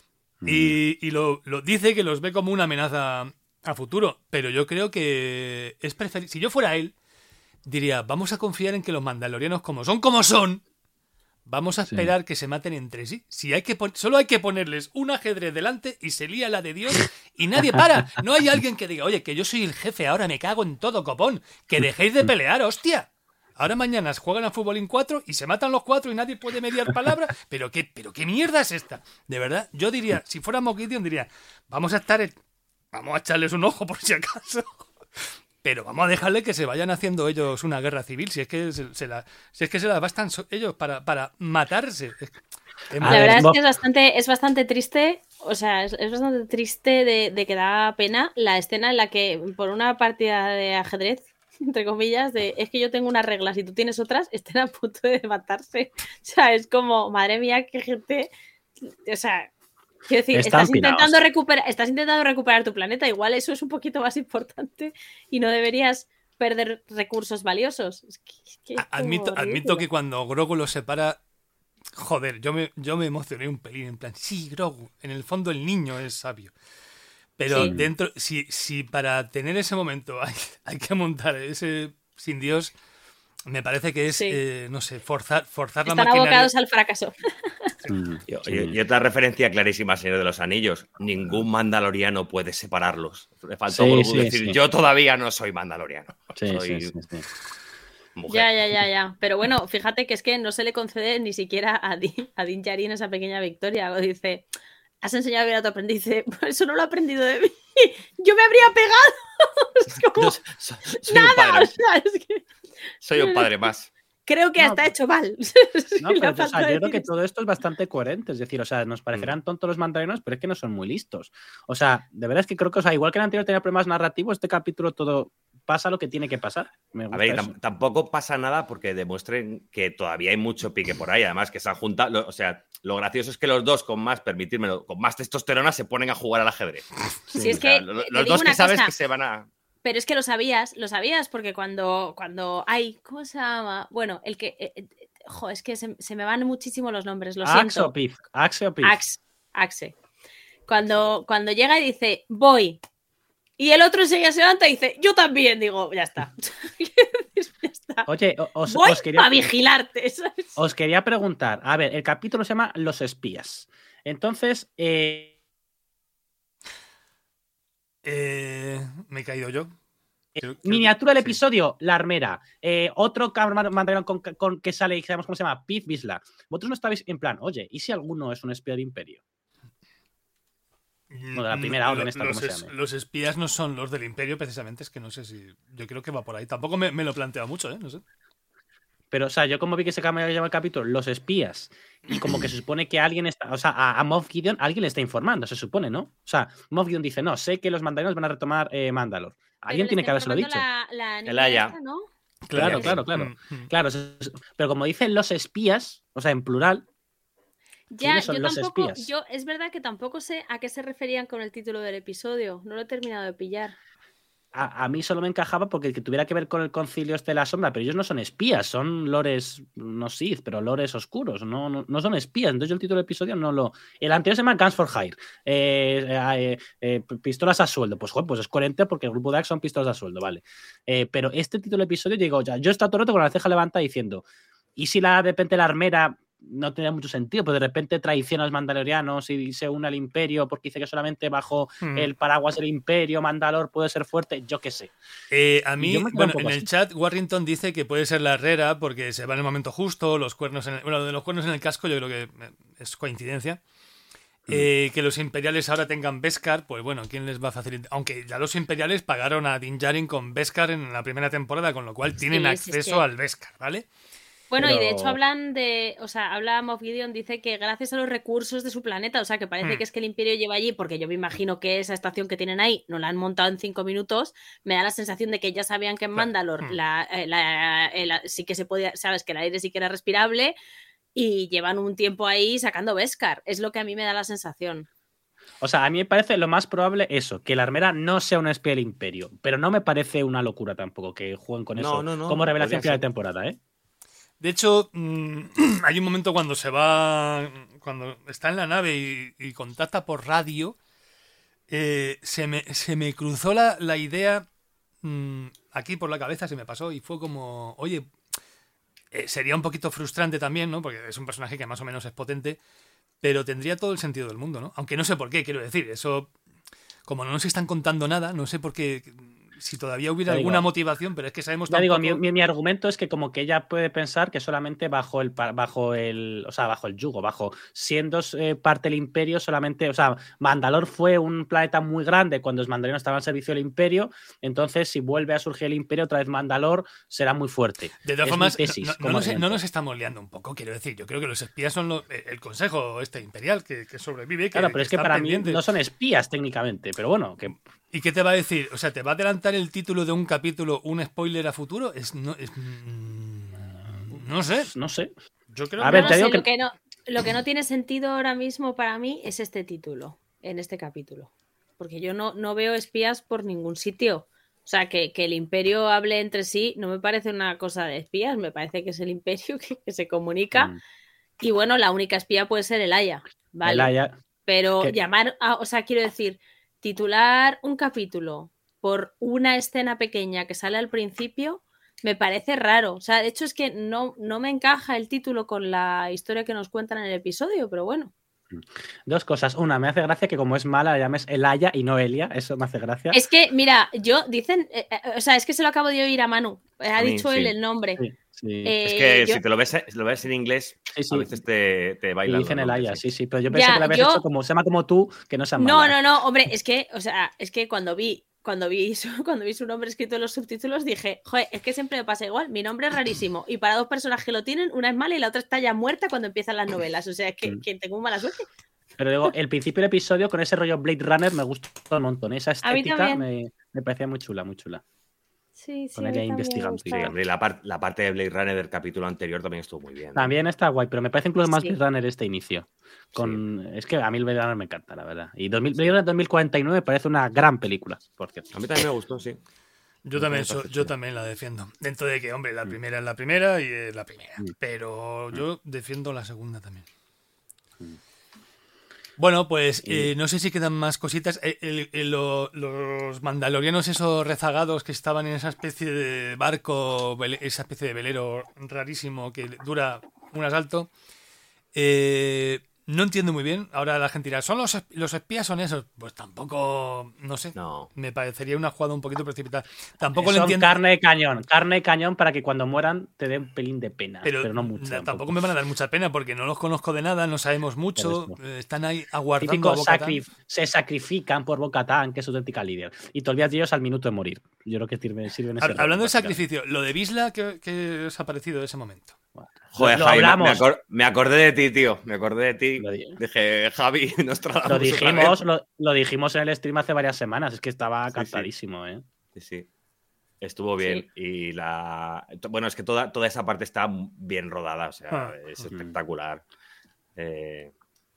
Y, y lo, lo dice que los ve como una amenaza a futuro, pero yo creo que es preferible. Si yo fuera él, diría, vamos a confiar en que los mandalorianos, como son como son, vamos a esperar sí. que se maten entre sí. Si hay que pon- solo hay que ponerles un ajedrez delante y se lía la de Dios y nadie para. No hay alguien que diga, oye, que yo soy el jefe, ahora me cago en todo, copón, que dejéis de pelear, hostia. Ahora mañana juegan a fútbol en cuatro y se matan los cuatro y nadie puede mediar palabra. ¿Pero qué, pero qué mierda es esta? De verdad, yo diría, si fuéramos Gideon, diría, vamos a estar, en... vamos a echarles un ojo por si acaso. Pero vamos a dejarle que se vayan haciendo ellos una guerra civil, si es que se, se la, si es que se la bastan ellos para, para matarse. Es, es la verdad es que es bastante, es bastante triste, o sea, es, es bastante triste de, de que da pena la escena en la que por una partida de ajedrez, entre comillas, de es que yo tengo unas reglas y tú tienes otras, estén a punto de matarse. O sea, es como, madre mía, qué gente. O sea, quiero decir, estás, estás intentando recuperar, estás intentando recuperar tu planeta, igual eso es un poquito más importante y no deberías perder recursos valiosos. Es que, es que es admito, admito que cuando Grogu los separa, joder, yo me, yo me emocioné un pelín, en plan, sí, Grogu, en el fondo el niño es sabio. Pero sí. dentro, si, si para tener ese momento hay, hay que montar ese sin Dios, me parece que es, sí. eh, no sé, forzar, forzar la maquinaria. Están abocados al fracaso. y, y, y otra referencia clarísima, Señor de los Anillos. Ningún mandaloriano puede separarlos. Le faltó sí, sí, decir, sí. yo todavía no soy mandaloriano. Sí, soy sí, sí, sí. mujer. Ya, ya, ya, ya. Pero bueno, fíjate que es que no se le concede ni siquiera a Din, a Din Djarin esa pequeña victoria. O dice... Has enseñado bien a tu aprendiz. Pues eso no lo he aprendido de mí. Yo me habría pegado. Es como... no, soy, soy nada. Un padre. O sea, es que... Soy un padre más. creo que No, hasta ha hecho mal. No, pero o sea, yo creo que todo esto es bastante coherente. Es decir, o sea, nos parecerán tontos los mandalorianos, pero es que no son muy listos. O sea, de verdad es que creo que, o sea, igual que el anterior tenía problemas narrativos, este capítulo todo pasa lo que tiene que pasar. Me A gusta ver, eso. tam- tampoco pasa nada porque demuestren que todavía hay mucho pique por ahí. Además, que se han juntado. lo- O sea, lo gracioso es que los dos, con más, permitírmelo, con más testosterona, se ponen a jugar al ajedrez. Si es O sea, que, lo- te los digo dos que una sabes cosa, que se van a. pero es que lo sabías, lo sabías, porque cuando, cuando, ay, ¿cómo se llama? Bueno, el que, eh, eh, jo, es que se, se me van muchísimo los nombres, lo Axe siento. o Pif. Axe o Pif. Axe, Axe. Cuando, cuando llega y dice, voy, y el otro enseguida se levanta y dice, yo también, digo, ya está. Ya está. Oye, o- os, Voy os quería, a vigilarte, ¿sabes? os quería preguntar. A ver, el capítulo se llama Los espías. Entonces, eh, Eh, me he caído yo. Creo- creo que- miniatura del sí. episodio, la armera. Eh, otro cabrón mandaloriano con, con que sale y sabemos cómo se llama, Pif Bisla. Vosotros no estabais en plan, oye, ¿y si alguno es un espía del Imperio? Mm, O de la primera orden lo- esta, los, ¿cómo se es- llame? los espías no son los del Imperio, precisamente. Es que no sé si. Yo creo que va por ahí. Tampoco me, me lo he planteado mucho, ¿eh? No sé. Pero, o sea, yo como vi que se llama el capítulo Los espías, y como que se supone que alguien está, o sea, a, a Moff Gideon alguien le está informando, se supone, ¿no? O sea, Moff Gideon dice, no, sé que los mandalorianos van a retomar eh, Mandalor. Alguien tiene que habérselo dicho. La, la niña El Aya. esta, ¿no? Claro, sí. claro, claro. Mm, mm. Claro, se- se- pero como dicen los espías, o sea, en plural, Ya, ¿quiénes son yo los tampoco, espías? yo es verdad que tampoco sé a qué se referían con el título del episodio. No lo he terminado de pillar. a, a mí solo me encajaba porque que tuviera que ver con el concilio este de la sombra, pero ellos no son espías, son lores, no Sith, pero lores oscuros, no, no, no son espías. Entonces yo el título del episodio no lo... El anterior se llama Guns for Hire, eh, eh, eh, pistolas a sueldo. Pues, joder, pues es coherente porque el grupo de Axe son pistolas a sueldo, vale. Eh, pero este título del episodio, digo, ya, yo he estado todo el rato con la ceja levantada diciendo, ¿y si la, de repente la armera no tenía mucho sentido? Pues de repente traiciona a los mandalorianos y se une al Imperio porque dice que solamente bajo Mm. el paraguas del Imperio Mandalor puede ser fuerte, yo qué sé. Eh, a Y mí, yo me quedo bueno, un poco en el así. chat, Warrington dice que puede ser la Herrera porque se va en el momento justo, los cuernos en el, bueno, de los cuernos en el casco yo creo que eh, es coincidencia. Eh, que los imperiales ahora tengan Beskar, pues bueno, ¿quién les va a facilitar? Aunque ya los imperiales pagaron a Din Djarin con Beskar en la primera temporada, con lo cual tienen Sí, sí, acceso sí. al Beskar, ¿vale? Bueno, y de Pero- hecho hablan de, o sea, habla Moff Gideon, dice que gracias a los recursos de su planeta, o sea, que parece Hmm. que es que el Imperio lleva allí, porque yo me imagino que esa estación que tienen ahí no la han montado en cinco minutos, me da la sensación de que ya sabían que en Claro. Mandalor Hmm. la, eh, la- eh, la- sí que se podía, sabes, que el aire sí que era respirable y llevan un tiempo ahí sacando Beskar, es lo que a mí me da la sensación. O sea, a mí me parece lo más probable eso, que la armera no sea una espía del Imperio, pero no me parece una locura tampoco que jueguen con No, eso no, no, como revelación podría final ser. de temporada, ¿eh? De hecho, mm, hay un momento cuando se va, cuando está en la nave y, y contacta por radio, eh, se, me, se me cruzó la, la idea mm, aquí por la cabeza, se me pasó y fue como, oye, eh, sería un poquito frustrante también, ¿no? Porque es un personaje que más o menos es potente, pero tendría todo el sentido del mundo, ¿no? Aunque no sé por qué, quiero decir, eso, como no nos están contando nada, no sé por qué, si todavía hubiera Ya digo. alguna motivación, pero es que sabemos Ya digo, tampoco... mi, mi- mi argumento es que como que ella puede pensar que solamente bajo el pa- bajo el, o sea, bajo el yugo, bajo siendo eh, parte del Imperio, solamente, o sea, Mandalor fue un planeta muy grande cuando los mandalorianos estaban al servicio del Imperio, entonces si vuelve a surgir el Imperio otra vez Mandalor será muy fuerte. De todas Es formas, mi tesis, no, no como nos, argumento. no nos estamos liando un poco, quiero decir. Yo creo que los espías son lo- el consejo este imperial que, que sobrevive. Que, Claro, pero es que está para pendiente. mí no son espías técnicamente, pero bueno, que ¿Y qué te va a decir? O sea, ¿te va a adelantar el título de un capítulo un spoiler a futuro? Es, no, es, mm, no sé. no sé. Yo creo A que ver, No, no te sé, digo lo, que- que no, lo que no tiene sentido ahora mismo para mí es este título, en este capítulo. Porque yo no, no veo espías por ningún sitio. O sea, que, que el Imperio hable entre sí no me parece una cosa de espías, me parece que es el Imperio que, que se comunica. Mm, Y bueno, la única espía puede ser el Aya, ¿vale? el Aya- Pero que- llamar, a, o sea, quiero decir, titular un capítulo por una escena pequeña que sale al principio, me parece raro. O sea, de hecho es que no, no me encaja el título con la historia que nos cuentan en el episodio, pero bueno. Dos cosas. Una, me hace gracia que como es mala la llames Elaya y no Elia. Eso me hace gracia. Es que, mira, yo dicen, eh, eh, o sea, es que se lo acabo de oír a Manu. Eh, ha A mí, dicho sí. él el nombre. Sí, sí. Eh, Es que yo- si te lo ves, lo ves en inglés, Sí, sí. a veces te, te Y bailan. dicen los Elaya, nombres, sí, sí. Pero yo pensé Ya, que la habías yo- hecho como se llama como tú, que no sea No, mala. no, no, hombre, es que, o sea, es que cuando vi cuando vi, su, cuando vi su nombre escrito en los subtítulos dije, joder, es que siempre me pasa igual, mi nombre es rarísimo y para dos personas que lo tienen, una es mala y la otra está ya muerta cuando empiezan las novelas, o sea, es que, mm. que tengo mala suerte. Pero digo, el principio del episodio con ese rollo Blade Runner me gustó un montón, esa estética me, me parecía muy chula, muy chula. Sí, sí, con ella investigando. Sí, y la, par la parte de Blade Runner del capítulo anterior también estuvo muy bien. También ¿no? está guay, pero me parece incluso más sí. Blade Runner este inicio. Con... Sí. Es que a mí el Blade Runner me encanta, la verdad. Y dos mil, Blade Runner dos mil cuarenta y nueve me parece una gran película, por cierto. A mí también me gustó, sí. Yo también, so, yo también la defiendo. Dentro de que, hombre, la primera es la primera y es la primera. Pero yo defiendo la segunda también. Bueno, pues eh, no sé si quedan más cositas. El, el, el, lo, los mandalorianos esos rezagados que estaban en esa especie de barco, esa especie de velero rarísimo que dura un asalto. Eh, no entiendo muy bien. Ahora la gente dirá, ¿son los, los espías son esos? Pues tampoco, no sé. No. Me parecería una jugada un poquito precipitada. Tampoco son lo entiendo. Carne de cañón, carne de cañón para que cuando mueran te den un pelín de pena. Pero, pero no mucho. Tampoco. tampoco me van a dar mucha pena porque no los conozco de nada, no sabemos mucho. Están ahí aguardando Típico a Bo-Katan. Sacrif se sacrifican por Bo-Katan, que es su auténtica líder. Y te olvidas de ellos al minuto de morir. Yo creo que sirve, sirve en ese Hablando rol, de sacrificio, lo de Vizsla, ¿qué, qué os ha parecido de ese momento? Joder, Javi, me, acor me acordé de ti, tío. Me acordé de ti. Dije, Javi, nos trabajamos. Lo dijimos, lo, lo dijimos en el stream hace varias semanas. Es que estaba sí, cantadísimo, sí. ¿eh? Sí, sí. Estuvo bien. Sí. Y la. Bueno, es que toda, toda esa parte está bien rodada. O sea, ah, es uh-huh. espectacular. Eh...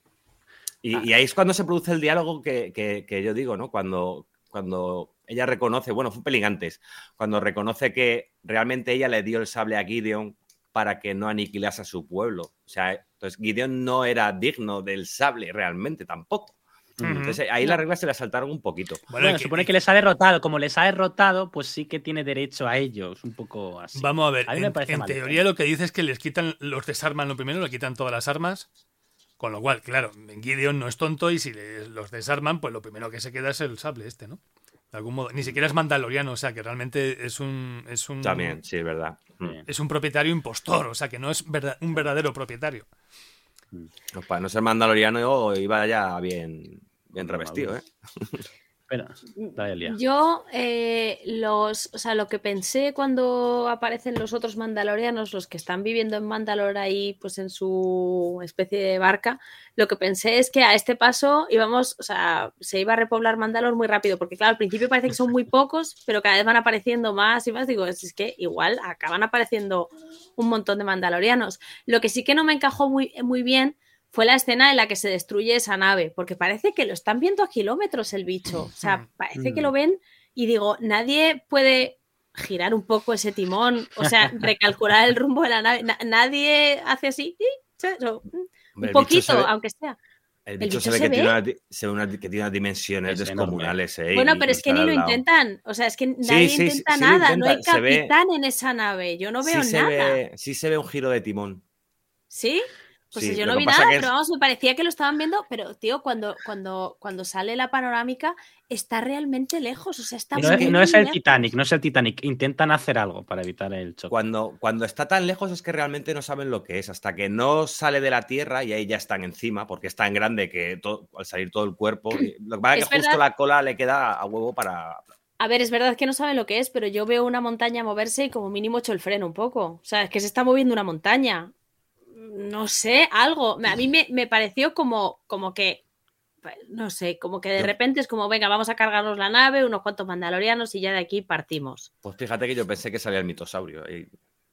Y, ah. y ahí es cuando se produce el diálogo que, que, que yo digo, ¿no? Cuando. Cuando ella reconoce, bueno, fue un pelín antes, cuando reconoce que realmente ella le dio el sable a Gideon para que no aniquilase a su pueblo. O sea, entonces Gideon no era digno del sable realmente tampoco. Uh-huh. Entonces ahí no. las reglas se las saltaron un poquito. Bueno, bueno que, supone que les ha derrotado. Como les ha derrotado, pues sí que tiene derecho a ellos. Un poco así. Vamos a ver, a en, en teoría lo que dice es que les quitan, los desarman lo primero, le quitan todas las armas. Con lo cual, claro, Gideon no es tonto y si les, los desarman, pues lo primero que se queda es el sable este, ¿no? De algún modo, ni siquiera es mandaloriano, o sea que realmente es un... Es un También, sí, es verdad. Es un propietario impostor, o sea que no es verdad, un verdadero propietario. Pues para no ser mandaloriano iba ya bien, bien revestido, ¿eh? Espera, dale, yo eh, los, o sea, lo que pensé cuando aparecen los otros mandalorianos, los que están viviendo en Mandalore ahí, pues en su especie de barca, lo que pensé es que a este paso íbamos, o sea, se iba a repoblar Mandalore muy rápido, porque claro, al principio parece que son muy pocos, pero cada vez van apareciendo más y más. Digo, es, es que igual acaban apareciendo un montón de mandalorianos. Lo que sí que no me encajó muy, muy bien fue la escena en la que se destruye esa nave, porque parece que lo están viendo a kilómetros el bicho, o sea, parece que lo ven y digo, nadie puede girar un poco ese timón, o sea, recalcular el rumbo de la nave, Na nadie hace así, un Hombre, poquito, ve, aunque sea. El bicho, el bicho se, ve se, que, ve? Tiene una, se ve una, que tiene unas dimensiones es descomunales. Eh, bueno, pero es que ni lo intentan, o sea, es que nadie sí, sí, intenta sí, nada, intenta, no hay capitán ve, en esa nave, yo no veo sí nada. Se ve, sí se ve un giro de timón. ¿Sí? Pues sí, yo no vi nada, pero vamos, me parecía que lo estaban viendo, pero tío, cuando, cuando, cuando sale la panorámica está realmente lejos, o sea, está no, muy es, no es el lejos. Titanic, no es el Titanic, intentan hacer algo para evitar el choque. Cuando, cuando está tan lejos es que realmente no saben lo que es, hasta que no sale de la tierra y ahí ya están encima, porque es tan grande que todo, al salir todo el cuerpo, lo que pasa es que verdad. justo la cola le queda a huevo para... A ver, es verdad que no saben lo que es, pero yo veo una montaña moverse y como mínimo echo el freno un poco, o sea, es que se está moviendo una montaña. No sé, algo. A mí me, me pareció como, como que, no sé, como que de repente es como, venga, vamos a cargarnos la nave, unos cuantos mandalorianos y ya de aquí partimos. Pues fíjate que yo pensé que salía el mitosaurio. Y...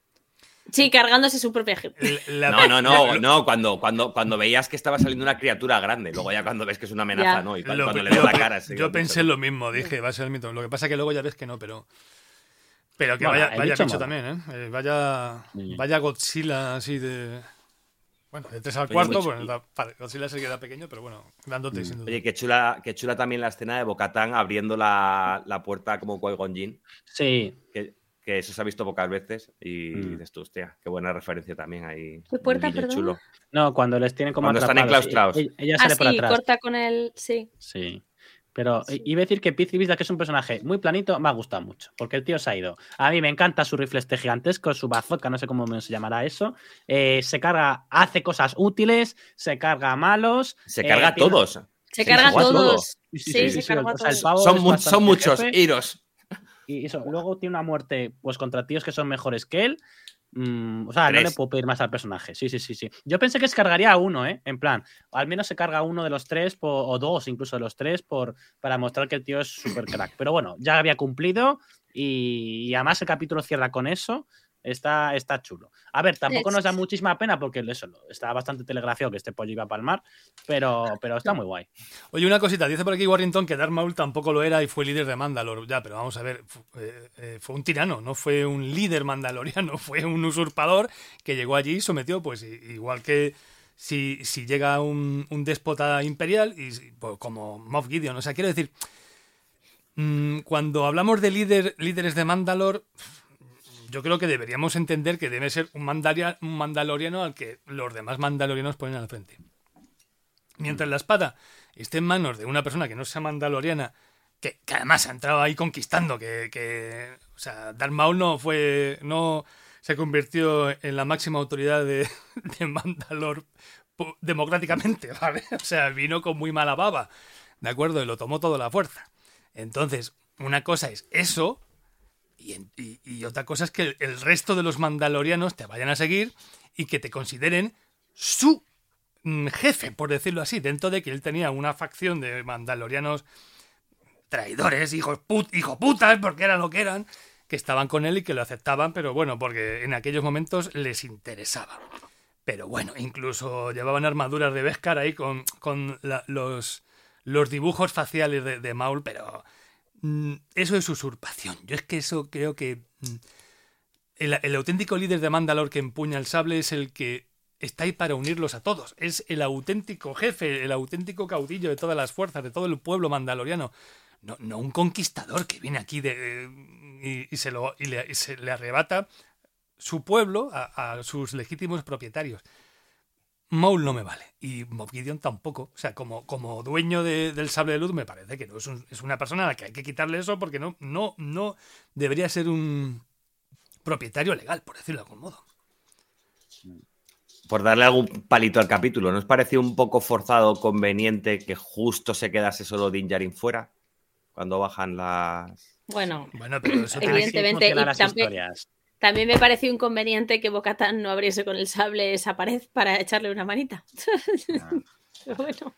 Sí, cargándose su propia gente. La... No, no, no, no, cuando, cuando, cuando veías que estaba saliendo una criatura grande, luego ya cuando ves que es una amenaza, ya. ¿no? Y cuando, lo, cuando le veo la cara... Yo, yo pensé lo mismo, dije, va a ser el mito. Lo que pasa es que luego ya ves que no, pero... Pero que bueno, vaya, vaya bicho también, ¿eh? eh vaya, sí. vaya Godzilla así de... Bueno, de tres al cuarto, pues Godzilla se queda pequeño, pero bueno, grandote. Mm. Sin duda. Oye, qué chula, qué chula también la escena de Bo-Katan abriendo la, la puerta como Qui-Gon Jinn. Sí. Que, que eso se ha visto pocas veces y mm. dices tú, hostia, qué buena referencia también ahí. ¿Qué puerta, perdón? Chulo. No, cuando les tienen como Cuando atrapados. Están enclaustrados. Ella, ella ah, sale sí, por atrás. corta con el... Sí. Sí. Pero sí. iba a decir que Pizzi Vizsla, que es un personaje muy planito, me ha gustado mucho, porque el tío se ha ido. A mí me encanta su rifle este gigantesco, su bazooka, no sé cómo se llamará eso. Eh, se carga, hace cosas útiles, se carga a malos. Se carga a eh, todos. Se carga a todos. Sí, sí, sí, sí, se sí, carga o a sea, el todos. pavo Son, es mu- bastante son muchos, jefe. iros. Y eso, luego tiene una muerte pues contra tíos que son mejores que él. Mm, o sea, Tres. no le puedo pedir más al personaje. Sí, sí, sí, sí. Yo pensé que se cargaría a uno, ¿eh? En plan, al menos se carga uno de los tres por, o dos incluso de los tres por, para mostrar que el tío es súper crack. Pero bueno, ya había cumplido y, y además el capítulo cierra con eso. Está, está chulo. A ver, tampoco nos da muchísima pena porque eso está bastante telegrafiado que este pollo iba a palmar, pero, pero está muy guay. Oye, una cosita, dice por aquí Warrington que Darth Maul tampoco lo era y fue líder de Mandalore. Ya, pero vamos a ver, fue, eh, fue un tirano, no fue un líder mandaloriano, fue un usurpador que llegó allí y sometió, pues igual que si, si llega un, un déspota imperial, y pues, como Moff Gideon. O sea, quiero decir, mmm, cuando hablamos de líder, líderes de Mandalore, yo creo que deberíamos entender que debe ser un, mandaria, un mandaloriano al que los demás mandalorianos ponen al frente. Mientras la espada esté en manos de una persona que no sea mandaloriana, que, que además ha entrado ahí conquistando, que, que o sea, Darth Maul no fue, no se convirtió en la máxima autoridad de, de Mandalore democráticamente, ¿vale? O sea, vino con muy mala baba, ¿de acuerdo? Y lo tomó todo a la fuerza. Entonces, una cosa es eso, y, y, y otra cosa es que el, el resto de los mandalorianos te vayan a seguir y que te consideren su jefe, por decirlo así, dentro de que él tenía una facción de mandalorianos traidores, hijos put, hijo putas, porque eran lo que eran, que estaban con él y que lo aceptaban, pero bueno, porque en aquellos momentos les interesaba. Pero bueno, incluso llevaban armaduras de Beskar ahí con, con la, los, los dibujos faciales de, de Maul, pero mmm, eso es usurpación. Yo es que eso creo que mmm, el, el auténtico líder de Mandalore que empuña el sable es el que está ahí para unirlos a todos. Es el auténtico jefe, el auténtico caudillo de todas las fuerzas, de todo el pueblo mandaloriano. No, no un conquistador que viene aquí de, y, y, se lo, y, le, y se le arrebata su pueblo a, a sus legítimos propietarios. Maul no me vale. Y Moff Gideon tampoco. O sea, como, como dueño de, del sable de luz me parece que no es, un, es una persona a la que hay que quitarle eso porque no, no, no debería ser un propietario legal, por decirlo de algún modo. Por darle algún palito al capítulo, ¿no os pareció un poco forzado, conveniente que justo se quedase solo Din Djarin fuera cuando bajan las... Bueno, bueno pero eso evidentemente, y las también, historias. también me pareció inconveniente que Bo-Katan no abriese con el sable esa pared para echarle una manita. Ah. Pero bueno.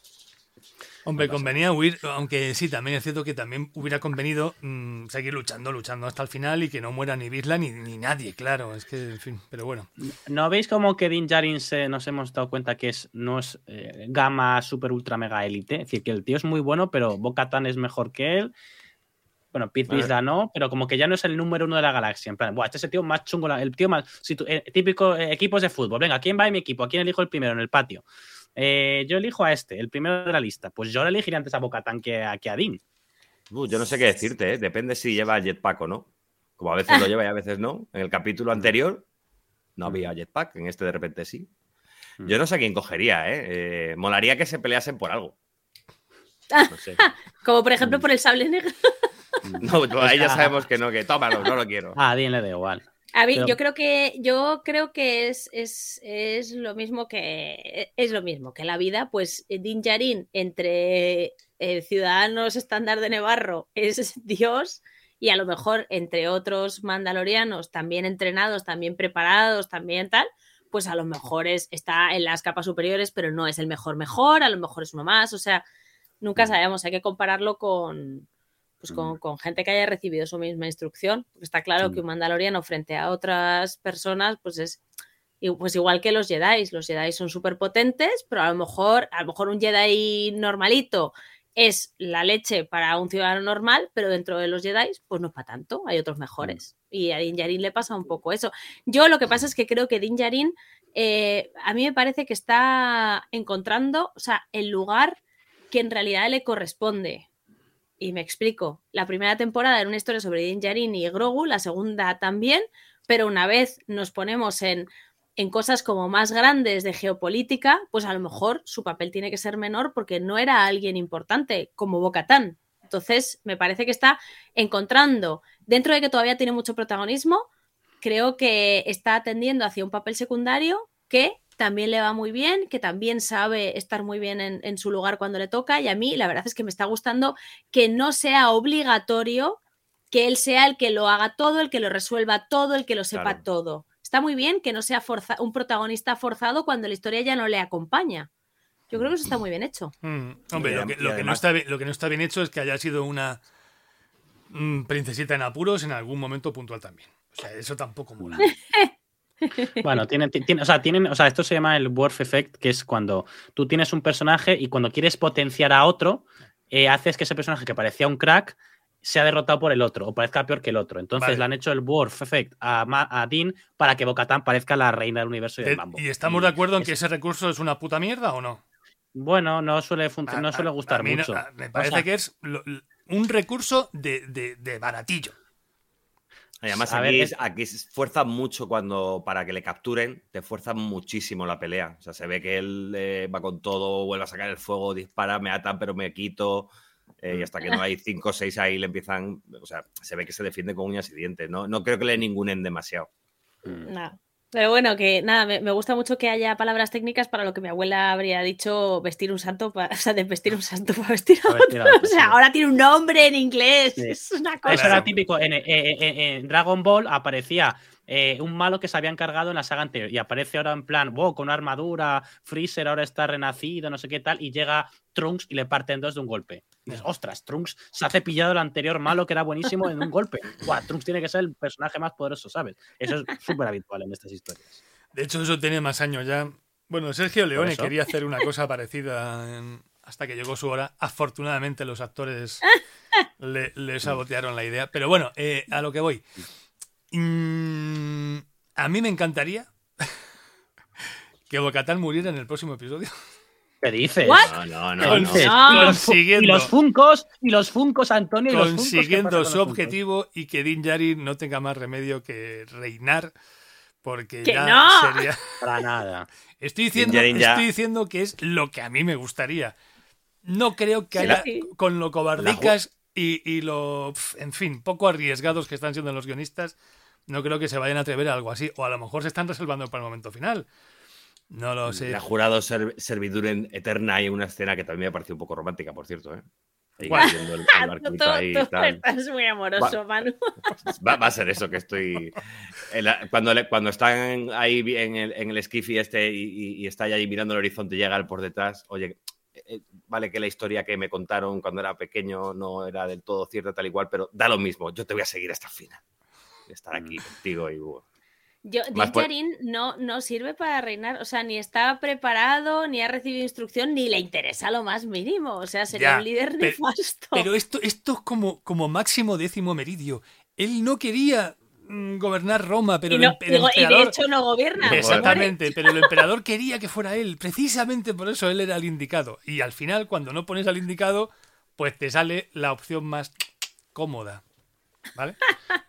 Hombre, convenía huir, aunque sí, también es cierto que también hubiera convenido mmm, seguir luchando, luchando hasta el final y que no muera ni Vizsla ni, ni nadie, claro, es que, en fin, pero bueno. ¿No veis como que Din Djarin se, nos hemos dado cuenta que es, no es eh, gama super ultra mega élite? Es decir, que el tío es muy bueno, pero Bo-Katan es mejor que él. Bueno, Pete Vizsla no, pero como que ya no es el número uno de la galaxia. En plan, buah, este es el tío más chungo, el tío más... Si tú, eh, típico eh, equipos de fútbol. Venga, ¿quién va en mi equipo? ¿A quién elijo el primero en el patio? Eh, yo elijo a este, el primero de la lista. Pues yo le elegiría antes a Bo-Katan que a, que a Din. Uh, yo no sé qué decirte, ¿eh? Depende si lleva jetpack o no. Como a veces lo lleva y a veces no. En el capítulo anterior no había jetpack, en este de repente sí. Yo no sé a quién cogería, ¿eh? eh molaría que se peleasen por algo. No sé. Como por ejemplo por el sable negro. No, ahí ya sabemos que no, que tómalo, no lo quiero. Ah, a Din le da igual. A mí, Pero... yo creo que yo creo que es, es, es lo mismo que es lo mismo que la vida, pues Din Djarin entre eh, ciudadanos estándar de Nevarro es Dios y a lo mejor entre otros mandalorianos también entrenados, también preparados, también tal, pues a lo mejor es, está en las capas superiores, pero no es el mejor mejor, a lo mejor es uno más, o sea, nunca sabemos, hay que compararlo con Pues con, con gente que haya recibido su misma instrucción. Porque está claro sí. que un mandaloriano frente a otras personas, pues es pues igual que los Jedi. Los Jedi son súper potentes, pero a lo mejor, a lo mejor un Jedi normalito es la leche para un ciudadano normal, pero dentro de los Jedi, pues no es para tanto, hay otros mejores. Sí. Y a Din Djarin le pasa un poco eso. Yo lo que pasa es que creo que Din Djarin, eh, a mí me parece que está encontrando, o sea, el lugar que en realidad le corresponde. Y me explico, la primera temporada era una historia sobre Din Djarin y Grogu, la segunda también, pero una vez nos ponemos en, en cosas como más grandes de geopolítica, pues a lo mejor su papel tiene que ser menor porque no era alguien importante como Bo-Katan. Entonces me parece que está encontrando, dentro de que todavía tiene mucho protagonismo, creo que está atendiendo hacia un papel secundario que también le va muy bien, que también sabe estar muy bien en, en su lugar cuando le toca, y a mí la verdad es que me está gustando que no sea obligatorio que él sea el que lo haga todo, el que lo resuelva todo, el que lo sepa claro. todo. Está muy bien que no sea forza- un protagonista forzado cuando la historia ya no le acompaña. Yo creo que eso está muy bien hecho. Mm, hombre, lo que, lo, que no está bien, lo que no está bien hecho es que haya sido una mm, princesita en apuros en algún momento puntual también. O sea, eso tampoco mola. Bueno, tienen, tienen, o sea, tienen, o sea, esto se llama el Worf Effect, que es cuando tú tienes un personaje y cuando quieres potenciar a otro, eh, haces que ese personaje que parecía un crack sea derrotado por el otro o parezca peor que el otro. Entonces vale. le han hecho el Worf Effect a, Ma a Dean para que Bo-Katan parezca la reina del universo y del mambo. ¿Y estamos y de acuerdo en es... que ese recurso es una puta mierda o no? Bueno, no suele, a, no suele gustar a mí mucho. No, me parece o sea, que es lo, un recurso de, de, de baratillo. Además, aquí, ver, es... aquí se esfuerza mucho cuando para que le capturen, te esfuerzan muchísimo la pelea. O sea, se ve que él eh, va con todo, vuelve a sacar el fuego, dispara, me atan, pero me quito. Eh, y hasta que no hay cinco o seis ahí le empiezan. O sea, se ve que se defiende con uñas y dientes. No, no creo que le ningunen demasiado. No. Pero bueno, que nada, me, me gusta mucho que haya palabras técnicas para lo que mi abuela habría dicho vestir un santo, para, o sea, de vestir un santo para vestir a otro. O sea, ahora tiene un nombre en inglés. Sí. Es una cosa. Eso era típico. En, en, en, en Dragon Ball aparecía eh, un malo que se había encargado en la saga anterior y aparece ahora en plan, wow, con una armadura, Freezer ahora está renacido, no sé qué tal, y llega Trunks y le parte en dos de un golpe. Y dices, ostras, Trunks se ha cepillado el anterior malo que era buenísimo en un golpe. Buah, Trunks tiene que ser el personaje más poderoso, ¿sabes? Eso es súper habitual en estas historias. De hecho, eso tiene más años ya. Bueno, Sergio Leone quería hacer una cosa parecida en... hasta que llegó su hora. Afortunadamente los actores le, le sabotearon la idea. Pero bueno, eh, a lo que voy. Mm, a mí me encantaría que Bo-Katan muriera en el próximo episodio. ¿Qué dices? No, no, no. dices? no. Consiguiendo, y los funcos, y los funcos, Antonio, y los consiguiendo funcos, su objetivo y que Din Djarin no tenga más remedio que reinar, porque ¡Que ya no! sería... Para nada. Estoy diciendo, estoy diciendo que es lo que a mí me gustaría. No creo que haya, sí. con lo cobardicas y, y lo, en fin, poco arriesgados que están siendo los guionistas, no creo que se vayan a atrever a algo así. O a lo mejor se están reservando para el momento final. No lo sé. Le ha jurado ser, servidumbre eterna y una escena que también me pareció un poco romántica, por cierto, ¿eh? Ahí el, el tú, ahí, tú estás muy amoroso, va, Manu. Va, va a ser eso, que estoy... La, cuando, le, cuando están ahí en el, en el esquifi este y, y está ahí mirando el horizonte y llega él por detrás, oye, eh, vale que la historia que me contaron cuando era pequeño no era del todo cierta tal igual, pero da lo mismo, yo te voy a seguir hasta el final. Estar aquí mm. contigo y... Uh, Yo, Din Djarin no, no sirve para reinar, o sea, ni está preparado, ni ha recibido instrucción, ni le interesa lo más mínimo, o sea, sería ya, un líder pero, nefasto. Pero esto, esto es como, como máximo décimo meridio. Él no quería mm, gobernar Roma, pero y, no, el, el digo, emperador... y de hecho no gobierna. Exactamente, pero el emperador quería que fuera él, precisamente por eso él era el indicado. Y al final, cuando no pones al indicado, pues te sale la opción más cómoda. ¿Vale?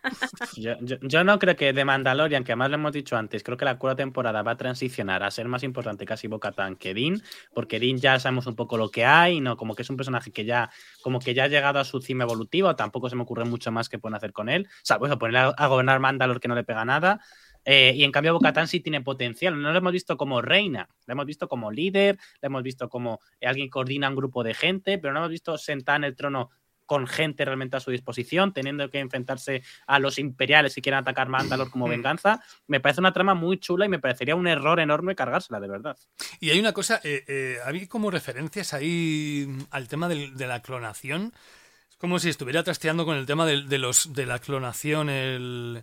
Yo, yo, yo no creo que The Mandalorian, que además lo hemos dicho antes, creo que la cuarta temporada va a transicionar a ser más importante casi Bo-Katan que Din, porque Din ya sabemos un poco lo que hay, no, como que es un personaje que ya, como que ya ha llegado a su cima evolutiva, tampoco se me ocurre mucho más que pueden hacer con él, o sea, pues a poner a, a gobernar Mandalor que no le pega nada. Eh, y en cambio Bo-Katan sí tiene potencial, no lo hemos visto como reina, lo hemos visto como líder, lo hemos visto como alguien que coordina un grupo de gente, pero no hemos visto sentada en el trono con gente realmente a su disposición, teniendo que enfrentarse a los imperiales si quieren atacar Mandalor como venganza. Me parece una trama muy chula y me parecería un error enorme cargársela, de verdad. Y hay una cosa, eh, eh, había como referencias ahí al tema de, de la clonación. Es como si estuviera trasteando con el tema de, de, los, de la clonación el...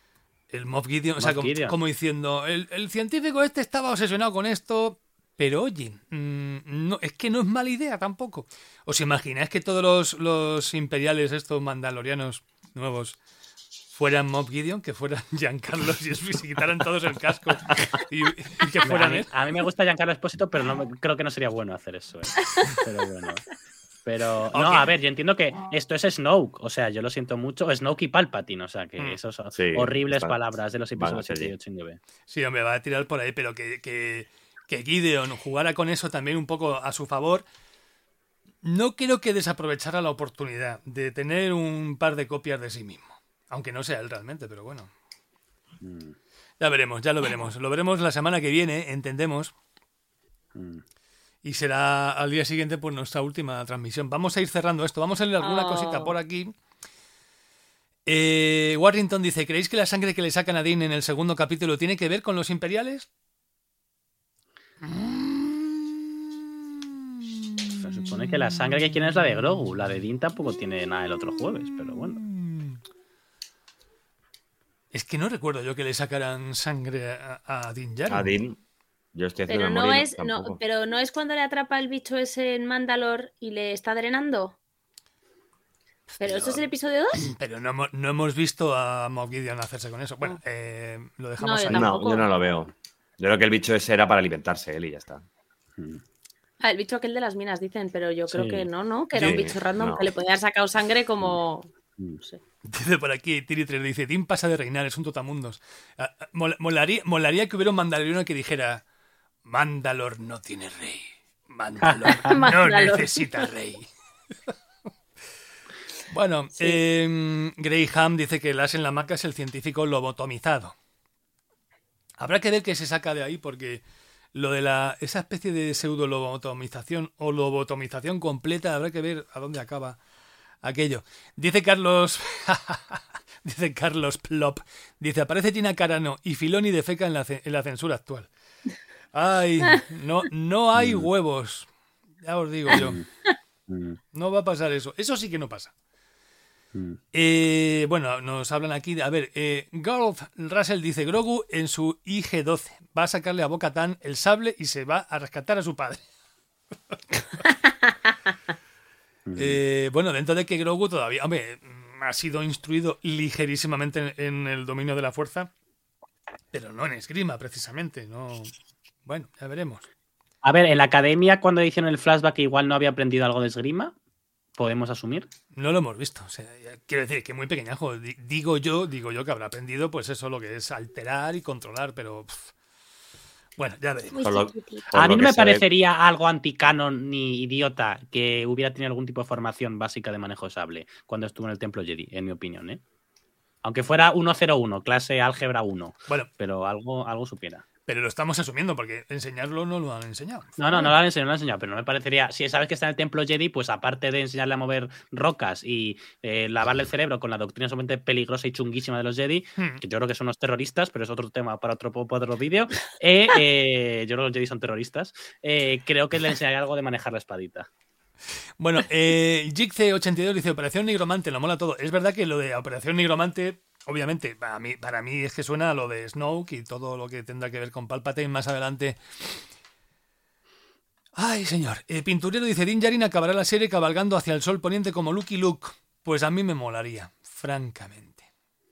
El Moff Gideon, Moff o sea, como, como diciendo, el, el científico este estaba obsesionado con esto, pero oye, mmm, no, es que no es mala idea tampoco. ¿Os imagináis que todos los, los imperiales, estos mandalorianos nuevos, fueran Moff Gideon, que fueran Giancarlo y se quitaran todos el casco y, y que fueran a mí, él? A mí me gusta Giancarlo Espósito, pero no, creo que no sería bueno hacer eso. ¿eh? Pero bueno... Pero, okay. no, a ver, yo entiendo que esto es Snoke, o sea, yo lo siento mucho, Snoke y Palpatine, o sea, que mm. esas son sí, horribles está, palabras de los episodios ochenta y ocho y nueve. Sí, hombre, va a tirar por ahí, pero que, que, que Gideon jugara con eso también un poco a su favor, no creo que desaprovechara la oportunidad de tener un par de copias de sí mismo, aunque no sea él realmente, pero bueno. Mm. Ya veremos, ya lo veremos. Lo veremos la semana que viene, entendemos. Mm. Y será al día siguiente pues nuestra última transmisión. Vamos a ir cerrando esto. Vamos a leer alguna Oh. cosita por aquí. Eh, Warrington dice, ¿creéis que la sangre que le sacan a Dean en el segundo capítulo tiene que ver con los imperiales? Se supone que la sangre que quieren es la de Grogu. La de Dean tampoco tiene nada el otro jueves, pero bueno. Es que no recuerdo yo que le sacaran sangre a, a Din Djarin. A Din. Yo estoy haciendo Pero no, memoria, es, no, tampoco. pero no es cuando le atrapa el bicho ese en Mandalor y le está drenando. ¿Pero eso es el episodio dos? Pero no, hemos- no hemos visto a Moff Gideon hacerse con eso. Bueno, No. eh, lo dejamos No, yo ahí. No, tampoco. yo no lo veo. Yo creo que el bicho ese era para alimentarse él y ya está. Mm. Ah, el bicho aquel de las minas, dicen, pero yo creo Sí. que no, ¿no? Que era un Sí, bicho random no. que le podía haber sacado sangre como... Mm. No sé. Dice por aquí, Tiri tres dice, Tim pasa de reinar, es un totamundos. Ah, ah, mol- molaría, molaría que hubiera un mandaloriano que dijera, Mandalor no tiene rey. Mandalor no Mandalor. necesita rey. Bueno, Sí. eh, Graham dice que el as en la maca es el científico lobotomizado. Habrá que ver qué se saca de ahí porque lo de la esa especie de pseudo lobotomización o lobotomización completa habrá que ver a dónde acaba aquello. Dice Carlos dice Carlos Plop, dice aparece Tina Carano y Filoni defeca en la, ce- en la censura actual. Ay, no no hay huevos. Ya os digo yo, Mm. no va a pasar eso. Eso sí que no pasa. Mm. Eh, bueno, nos hablan aquí. de- A ver, eh, Golf Russell dice: Grogu en su I G doce va a sacarle a Bo-Katan el sable y se va a rescatar a su padre. Eh, bueno, dentro de que Grogu todavía, hombre, ha sido instruido ligerísimamente en, en el dominio de la fuerza, pero no en esgrima, precisamente. No. Bueno, ya veremos. A ver, en la academia, cuando hicieron el flashback, igual no había aprendido algo de esgrima. ¿Podemos asumir? No lo hemos visto. O sea, ya- quiero decir que muy pequeñajo. Di- Digo yo, digo yo que habrá aprendido, pues eso, lo que es alterar y controlar, pero. pff, bueno, ya veremos. Muy Por lo- chiquitito. por A mí lo no que me se ve- parecería algo anticanon ni idiota que hubiera tenido algún tipo de formación básica de manejo de sable cuando estuvo en el Templo Jedi, en mi opinión, ¿eh? Aunque fuera uno cero uno, clase álgebra uno, Bueno, pero algo, algo supiera. pero lo estamos asumiendo porque enseñarlo no lo han enseñado. No, no, no lo han enseñado, no lo han enseñado, pero no me parecería. Si sabes que está en el Templo Jedi, pues aparte de enseñarle a mover rocas y eh, lavarle el cerebro con la doctrina sumamente peligrosa y chunguísima de los Jedi, Hmm. que yo creo que son unos terroristas, pero es otro tema para otro, para otro vídeo. eh, eh, yo creo que los Jedi son terroristas. Eh, creo que le enseñaría algo de manejar la espadita. Bueno, eh, Jigce ochenta y dos dice Operación Nigromante, lo mola todo. Es verdad que lo de Operación Nigromante, obviamente, para mí, para mí es que suena a lo de Snoke y todo lo que tendrá que ver con Palpatine más adelante. Ay, señor. Eh, Pinturero dice Din Djarin acabará la serie cabalgando hacia el sol poniente como Lucky Luke. Pues a mí me molaría, francamente.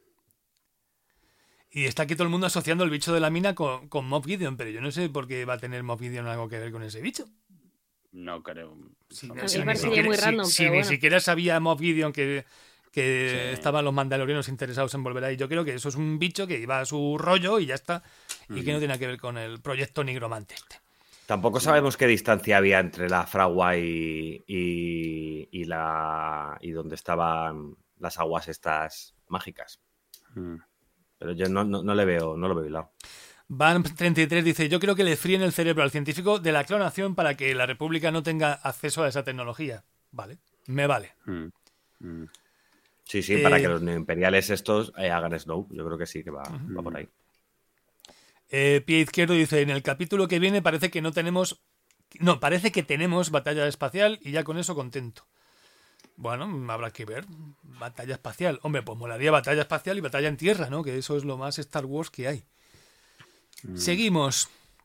Y está aquí todo el mundo asociando el bicho de la mina con, con Moff Gideon, pero yo no sé por qué va a tener Moff Gideon algo que ver con ese bicho. No creo. Sí, No, no, mí sí, me ni parecería siquiera- muy sí, random, sí, pero ni bueno. siquiera sabía Moff Gideon que, que Sí. estaban los mandalorianos interesados en volver ahí. Yo creo que eso es un bicho que iba a su rollo y ya está, y que no tiene que ver con el proyecto Nigromante este. Tampoco sabemos qué distancia había entre la fragua y, y, y la y donde estaban las aguas estas mágicas. Mm. Pero yo no, no, no le veo, no lo veo hilado. Van treinta y tres dice, yo creo que le fríen el cerebro al científico de la clonación para que la República no tenga acceso a esa tecnología. Vale, me vale. Mm. Mm. Sí, sí, para Eh, que los neoimperiales estos eh, hagan Snow. Yo creo que sí, que va, va por ahí. Eh, Pie Izquierdo dice, en el capítulo que viene parece que no tenemos... No, parece que tenemos batalla espacial y ya con eso contento. Bueno, habrá que ver. Batalla espacial. Hombre, pues molaría batalla espacial y batalla en tierra, ¿no? Que eso es lo más Star Wars que hay. Seguimos.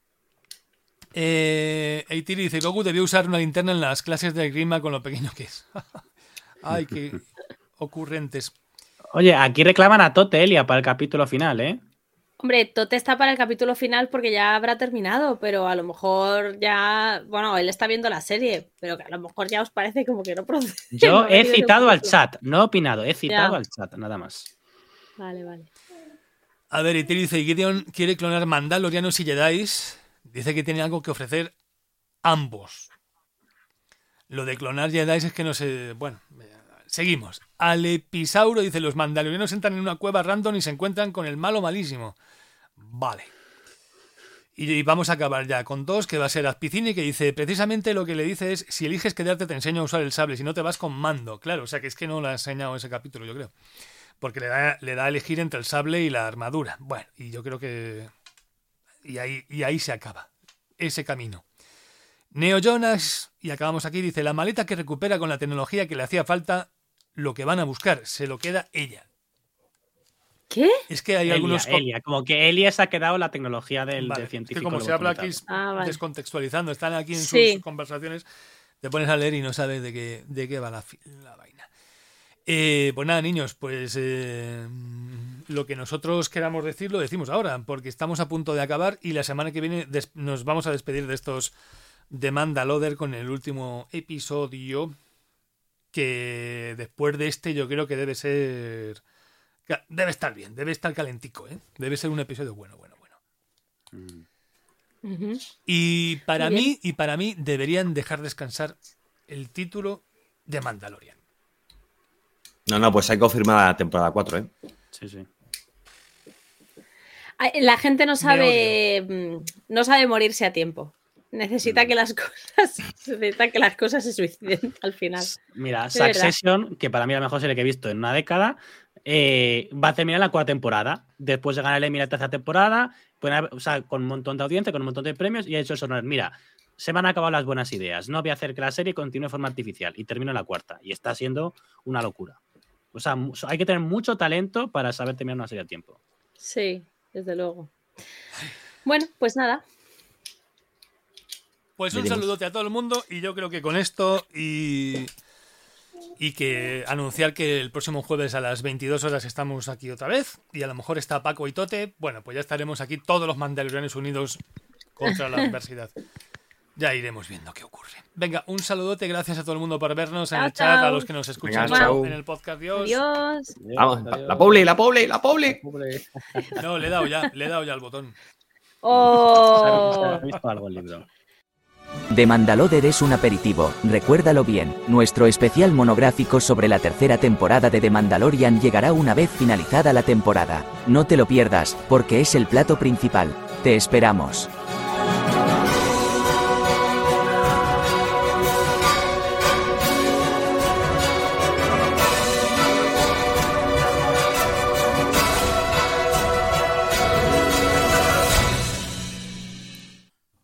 Eh, Eitiri dice, Goku debió usar una linterna en las clases de esgrima con lo pequeño que es. Ay, qué ocurrentes. Oye, aquí reclaman a Tote Elia para el capítulo final, ¿eh? Hombre, Tote está para el capítulo final porque ya habrá terminado, pero a lo mejor ya, bueno, él está viendo la serie, pero que a lo mejor ya os parece como que no procede. Yo No ha he habido citado al ningún- chat, no he opinado, he citado Ya. al chat, nada más. Vale, vale. A ver, Eitiri dice, Gideon quiere clonar mandalorianos y jedis. Dice que tiene algo que ofrecer ambos. Lo de clonar jedis es que no sé... Bueno, seguimos. Alepisauro dice, los mandalorianos entran en una cueva random y se encuentran con el malo malísimo. Vale. Y vamos a acabar ya con dos, que va a ser Azpicini, que dice, precisamente lo que le dice es, si eliges quedarte te enseño a usar el sable, si no te vas con mando. Claro, o sea que es que no le ha enseñado ese capítulo, yo creo. Porque le da, le da a elegir entre el sable y la armadura. Bueno, y yo creo que... Y ahí, y ahí se acaba ese camino. Neo Jonas, y acabamos aquí, dice, la maleta que recupera con la tecnología que le hacía falta, lo que van a buscar, se lo queda ella. ¿Qué? Es que hay Elia, algunos... Elia, como que Elia se ha quedado la tecnología del, vale, del científico. Es que como se habla aquí ah, vale. descontextualizando, están aquí en sí. sus conversaciones, te pones a leer y no sabes de qué, de qué va la, la vaina. Eh, pues nada, niños, pues eh, lo que nosotros queramos decir lo decimos ahora, porque estamos a punto de acabar y la semana que viene des- nos vamos a despedir de estos de Mandalorian con el último episodio, que después de este yo creo que debe ser... Debe estar bien, debe estar calentico, ¿eh? Debe ser un episodio bueno, bueno, bueno. Mm. Uh-huh. Y para mí, y para mí deberían dejar descansar el título de Mandalorian. No, no, pues hay confirmada la temporada cuatro, ¿eh? Sí, sí. La gente no sabe, no sabe morirse a tiempo. Necesita mm. que las cosas, necesita que las cosas se suiciden al final. Mira, Succession, que para mí es la mejor serie que he visto en una década, eh, va a terminar la cuarta temporada. Después de ganar el Emmy la tercera temporada, pues, o sea, con un montón de audiencia, con un montón de premios, y ha hecho eso. Mira, se me han acabado las buenas ideas. No voy a hacer que la serie continúe de forma artificial. Y termino en la cuarta. Y está siendo una locura. O sea, hay que tener mucho talento para saber terminar una serie a tiempo. Sí, desde luego. Bueno, pues nada. Pues un saludote a todo el mundo y yo creo que con esto y, y que anunciar que el próximo jueves a las veintidós horas estamos aquí otra vez y a lo mejor está Paco y Tote, bueno, pues ya estaremos aquí todos los mandalorianos unidos contra la adversidad. Ya iremos viendo qué ocurre. Venga, un saludote, gracias a todo el mundo por vernos en chao, el chat, chao. a los que nos escuchan Venga, en el podcast. Dios. Adiós. Vamos, la Pobli, la Pobli, la Pobli. No, le he dado ya, le he dado ya al botón. Oh. ¿Has visto algo el libro? The Mandalorian es un aperitivo, recuérdalo bien, nuestro especial monográfico sobre la tercera temporada de The Mandalorian llegará una vez finalizada la temporada. No te lo pierdas, porque es el plato principal. Te esperamos.